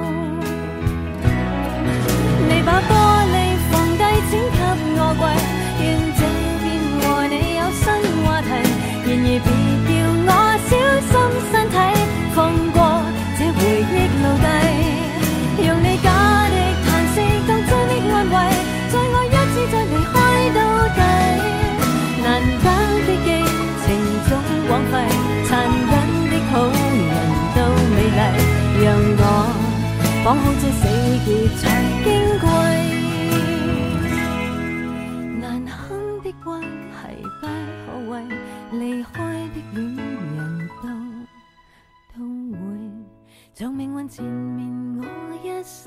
你把玻璃放低，請給我跪，願這邊和你有新話題，然而別叫我小心身體，放過這回憶留低，用你假的嘆息當真的安慰，再愛一次再離開到底。難得的激情總枉費，殘忍的好人都美麗，讓我綁好這死結才矜貴。難堪的關係不可畏，離開的戀人都會像命運纏綿我一世。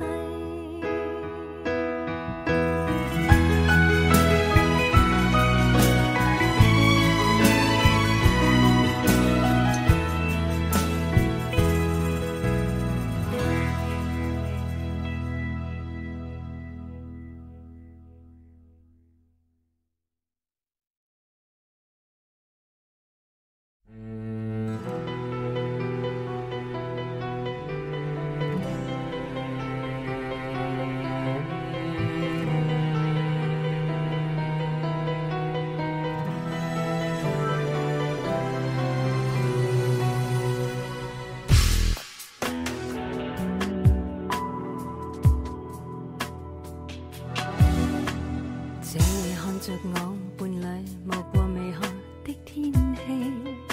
着我伴侶無過未看的天氣，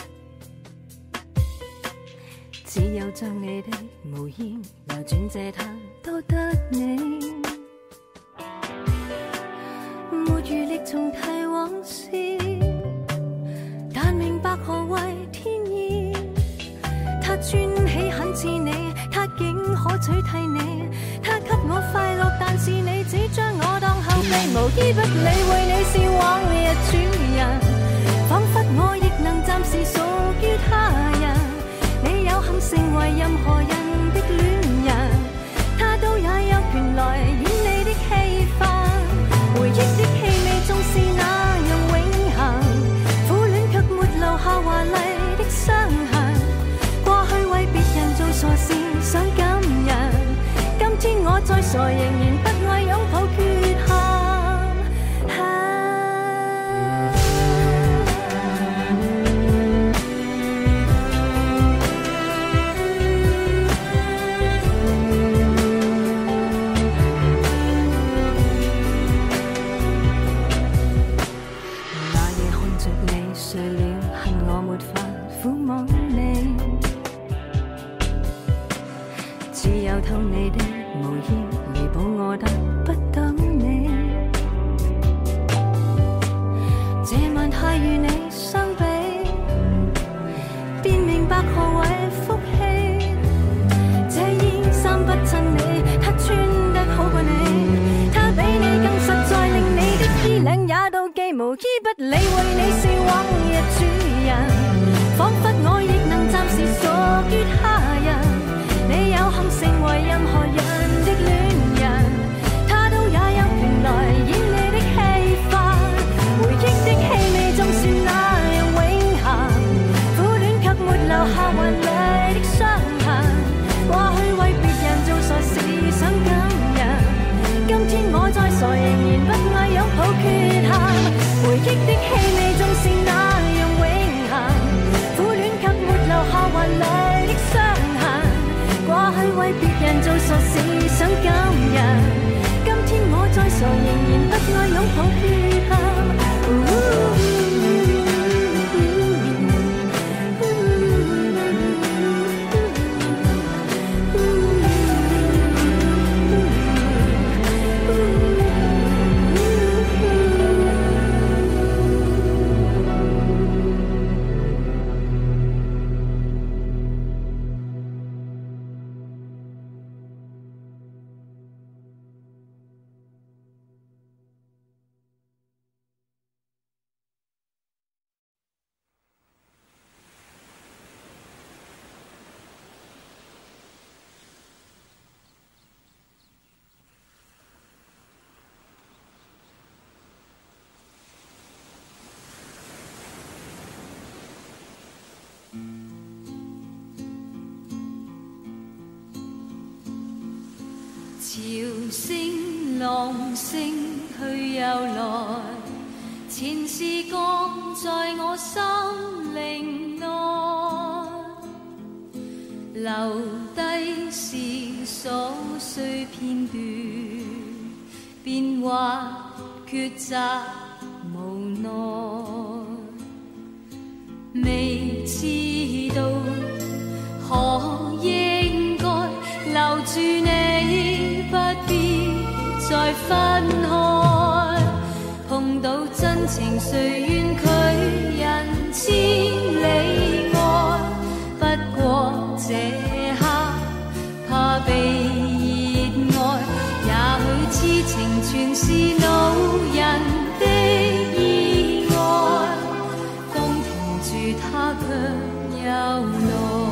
只有將你的無言流轉這灘多得你，沒餘力重提往事，但明白何謂天意。他穿起很似你，他竟可取替你，他給我快樂，但是你只將我當後備，無依不理會你是往日主人，彷彿我亦能暫時屬於他人。你有幸成為任何人的戀人，他都也有權來演你的戲份。回憶的氣味縱是那樣永恆，苦戀卻沒留下華麗的傷痕。過去為別人做傻事想感人，今天我再傻仍然不愛擁抱缺陷。偷你的無意彌補我得不到你，這晚太與你相比，便明白何謂福氣。這衣衫不理會你是往日主人，彷彿我亦能暫時屬於他人。你有幸成為任何人的戀人，他都也有權來演你的戲份。回憶的氣味縱是那樣永恆，苦戀卻沒留下華麗的傷痕。過去為別人做傻事想感人，今天我再傻仍然不愛擁抱缺陷。回憶的氣味縱是那樣永恆，苦戀卻沒留下華麗的傷痕。過去為別人做傻事想感人，今天我再傻仍然不愛擁抱缺陷。潮聲浪聲去又來，前事降在我心靈內，留低是瑣碎片段，變幻抉擇無奈，未知道可應該留住你，不必再分開，碰到真情誰願拒人千里外，不過這刻怕被熱愛，也許痴情全是路人的意外，剛停住他卻又來。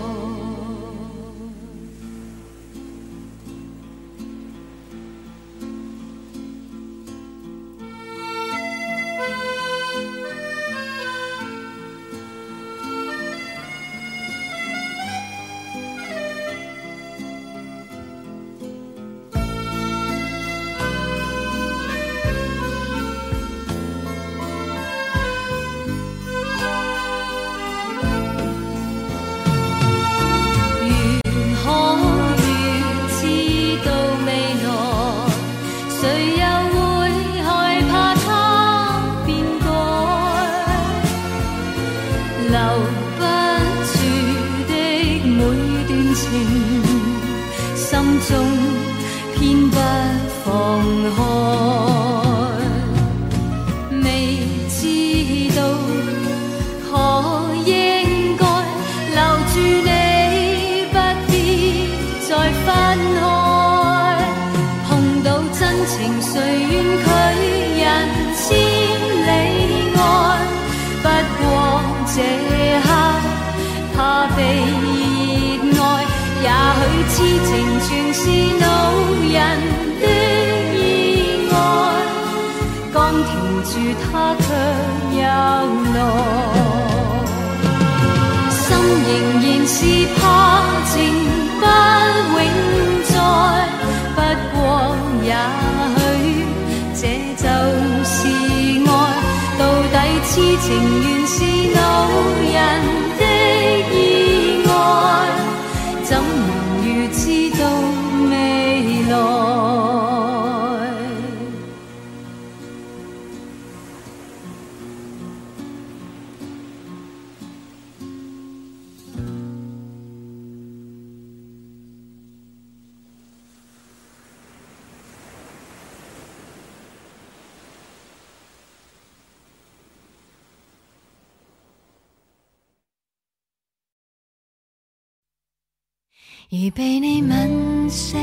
如被你吻醒，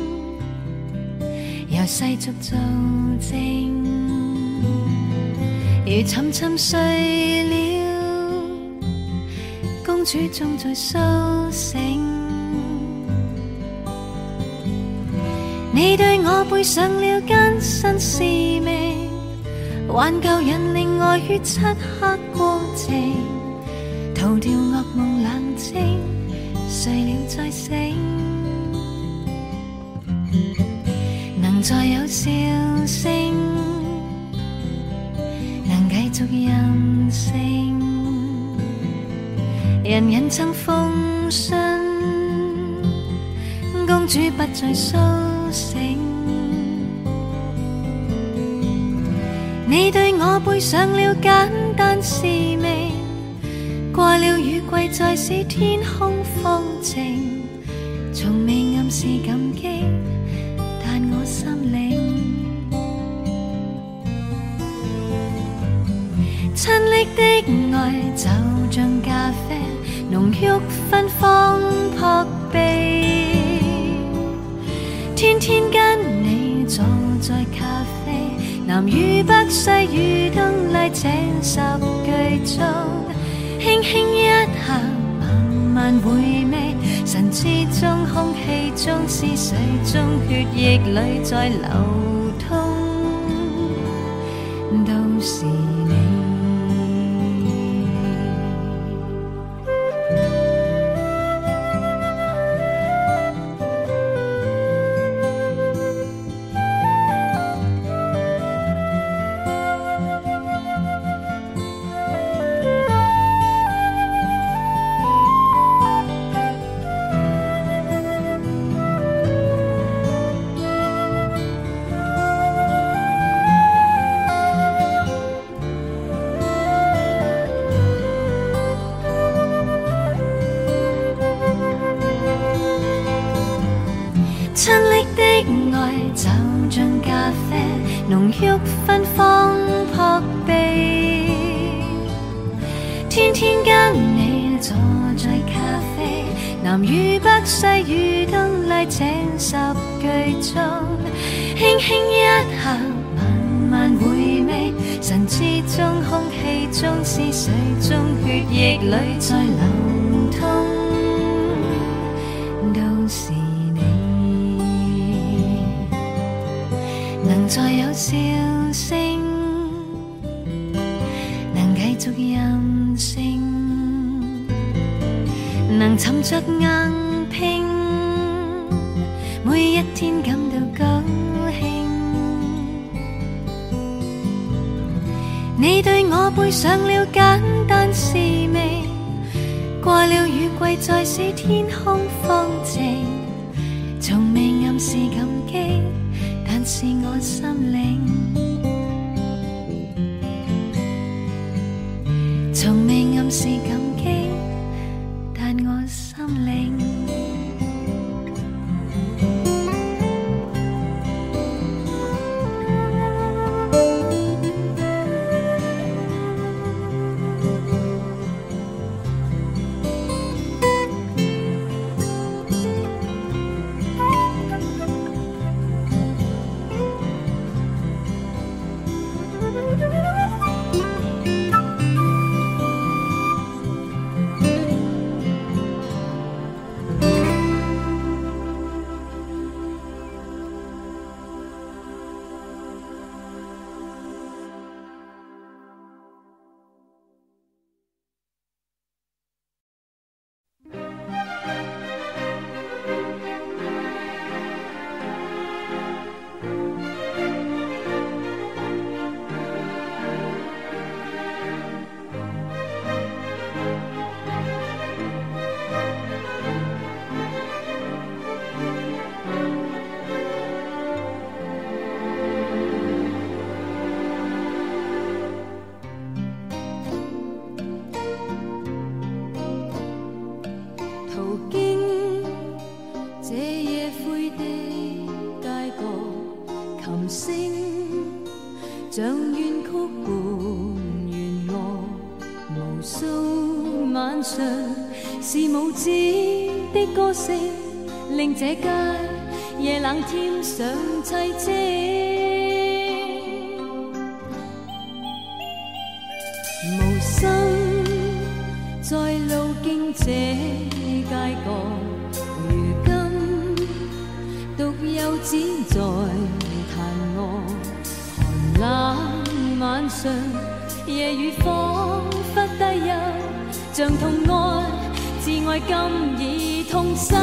由世俗做證， 如沉沉睡了，公主终在苏醒。你對我背上了艱辛使命，挽救引領愛於漆黑過程，逃掉噩夢冷靜，睡了再醒，能再有笑聲，能繼續任性。人人曾奉信，公主不再蘇醒。你對我背上了簡單使命，過了雨季再使天空風靜，從未暗示感激，但我心領。親昵的愛就像咖啡，濃郁芬芳撲鼻，天天跟你坐在咖啡，南與北西與東麗這10句中，輕輕一下慢慢回味，神之中空氣中思緒中血液裏在流通，都是你。親昵的愛就像咖啡，濃郁芬芳撲鼻，天天跟你坐在咖啡，南與北西與東麗這10句中，輕輕一下慢慢回味，神之中空氣中思緒中血液裏在流通，都是能再有笑聲，能繼續任性，能沉着硬拼，每一天感到高興。你對我背上了簡單使命，過了雨季再使天空風靜，從未暗示感激，但是我心領，從未暗示感激，但我心領。 像怨曲伴弦樂，無數晚上是無止的歌聲，令這街夜冷添上凄清。 在路經這街角，如今獨有只在彈樂。寒冷晚上，夜雨彷彿低泣，像痛愛，至愛今已痛失。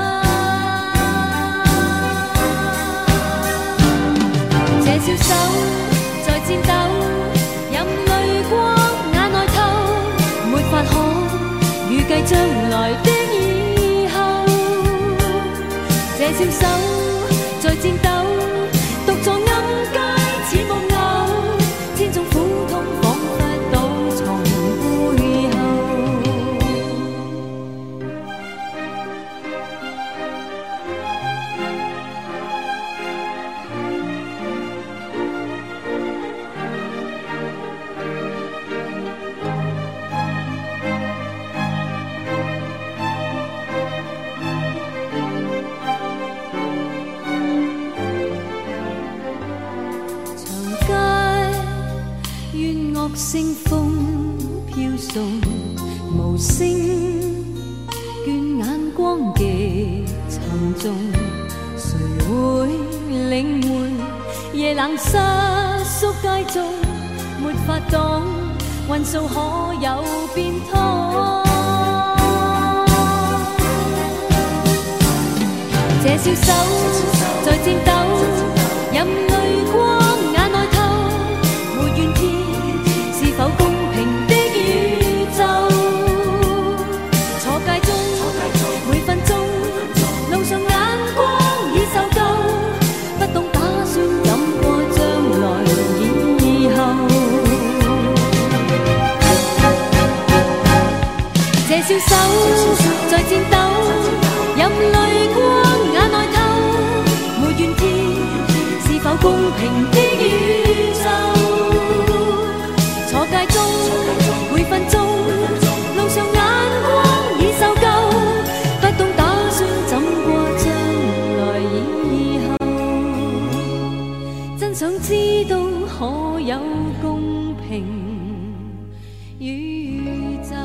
這小手在顫抖，任淚光眼內透，沒法可預計將來的以後。這小手在顫抖，獨坐暗街似木偶，千種苦痛彷彿都從背後。聲風飄送，無聲倦眼光極沉重，誰會領會夜冷瑟縮街中，沒法懂運數可有變通。這小手在顫抖，任淚光眼內透，沒怨天是否公平的宇宙？坐街中每分鐘，路上眼光已受夠，不懂打算怎過將來以後。這小手在顫抖，任淚光眼內透，沒怨天是否公平的宇宙？街中每分鐘，路上眼光已受夠，不懂打算怎過將來以後。真想知道可有公平宇宙？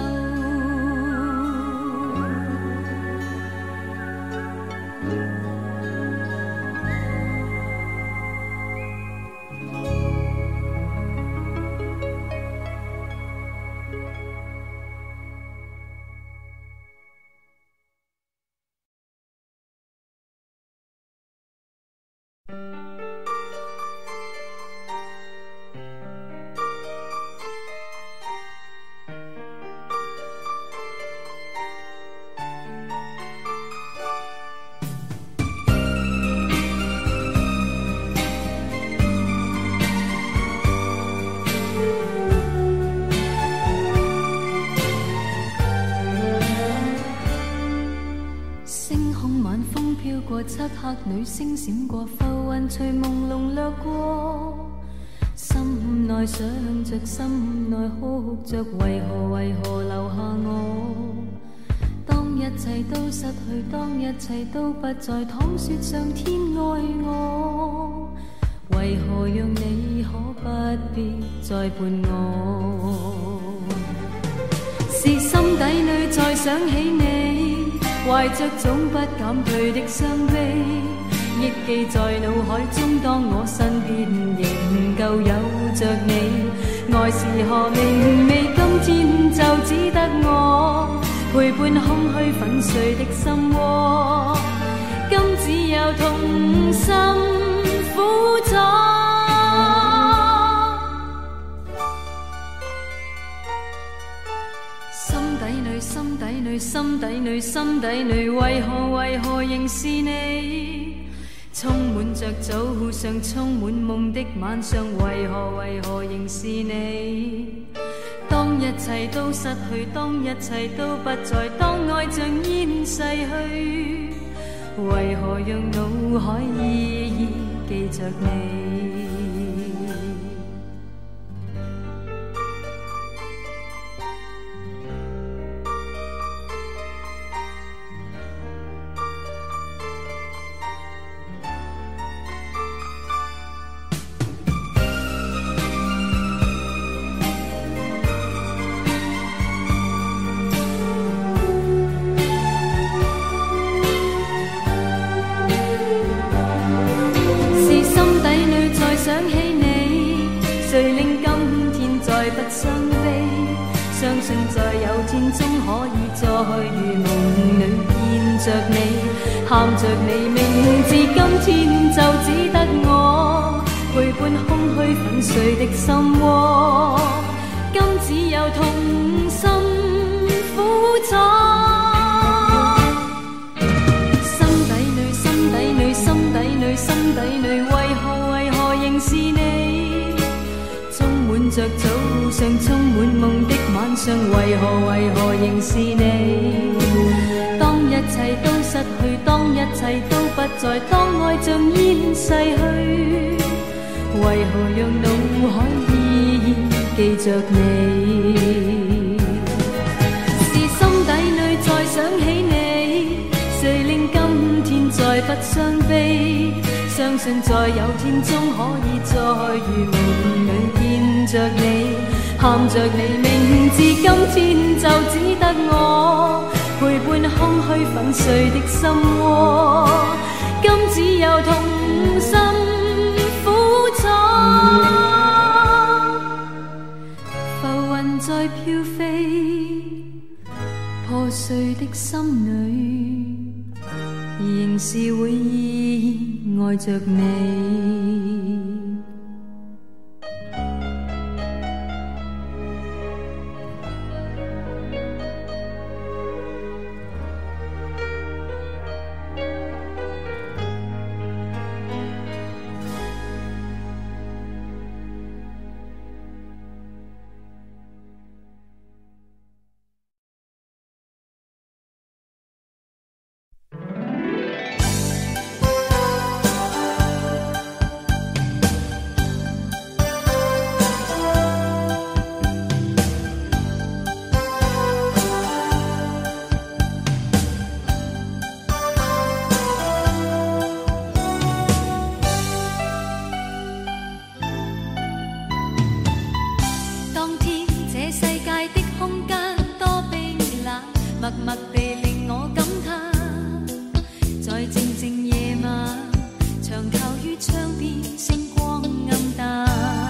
漆黑裏星閃過，浮雲隨朦朧掠過，心內想着，心內哭着，為何留下我？當一切都失去，當一切都不再，倘說上天愛我，為何讓你可不必再伴我？是心底裏再想起你，懷着總不減退的傷悲，憶記在腦海中，當我身邊仍舊有着你。愛是何明媚，今天就只得我陪伴空虛粉碎的心窩，今只有痛心苦楚。心底裏，為何仍是你？充滿着早上，充滿夢的晚上，為何仍是你？當一切都失去，當一切都不在，當愛像煙逝去，為何讓腦海依依記着你？ 天終可以再如夢裏見着你，喊着你，明知今天就只得我陪伴空虛粉碎的心窩，今只有痛心苦楚。心底裏，心底裏，心底裏，心底裏，為何仍是你？充滿着早上，充滿夢的晚上，為何仍是你？當一切都失去，當一切都不在，當愛像煙逝去，為何讓腦海依然記着你？是心底裏再想起你，誰令今天再不傷悲？相信在有天終可以再如夢裏見着你，喊着你，明知今天就只得我陪伴空虛粉碎的心窩，今只有痛心苦楚。浮雲在飄飛，破碎的心裏仍是會依然愛着你。默默地令我感嘆，在靜靜夜晚，長靠於窗邊，星光暗淡。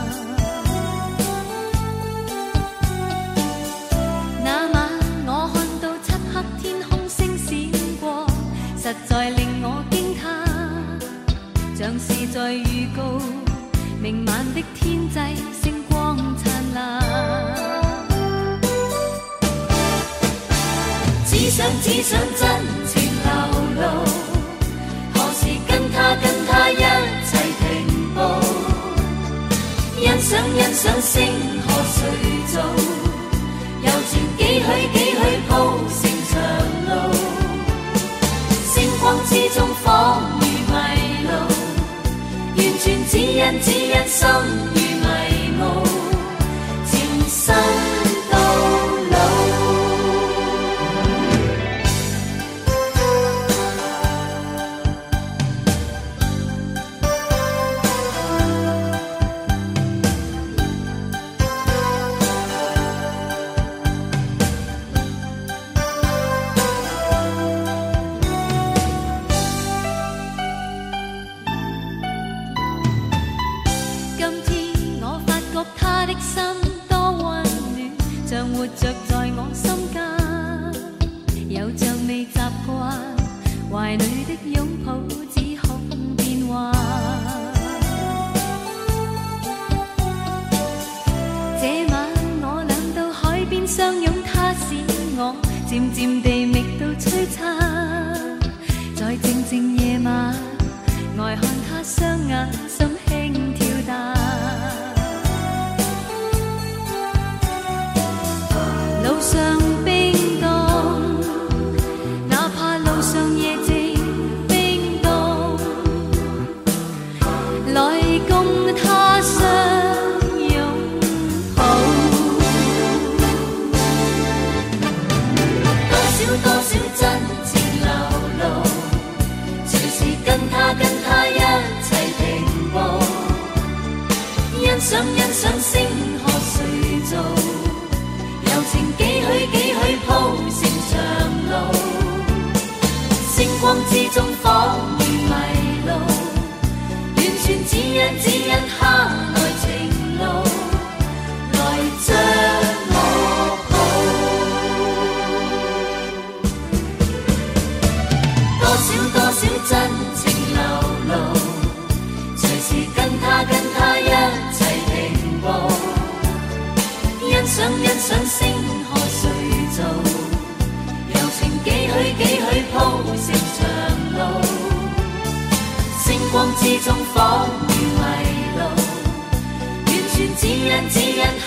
那晚我看到漆黑天空星閃過，實在令我驚嘆，像是在預告明晚的天際星光燦爛。只想真情流露，何時跟他一齊停步？欣賞星河誰造？柔情幾許鋪成長路，星光之中仿如迷路，完全只因心如迷霧，情深到老。活着在我心間，又像未習慣，懷裏的擁抱只恐變幻。這晚我倆到海邊相擁，他使我漸漸地覓到璀璨，在靜靜夜晚，呆看他雙眼，心輕跳彈。路上冰凍，哪怕路上夜靜冰凍，來共他相擁抱。多少真情流露，隨時跟他一齊停步，欣賞星河誰造？柔情幾許鋪成長路，星光之中仿如迷路，完全只因刻來情路，來將我抱。 成長路，星光之中仿如迷路，完全指引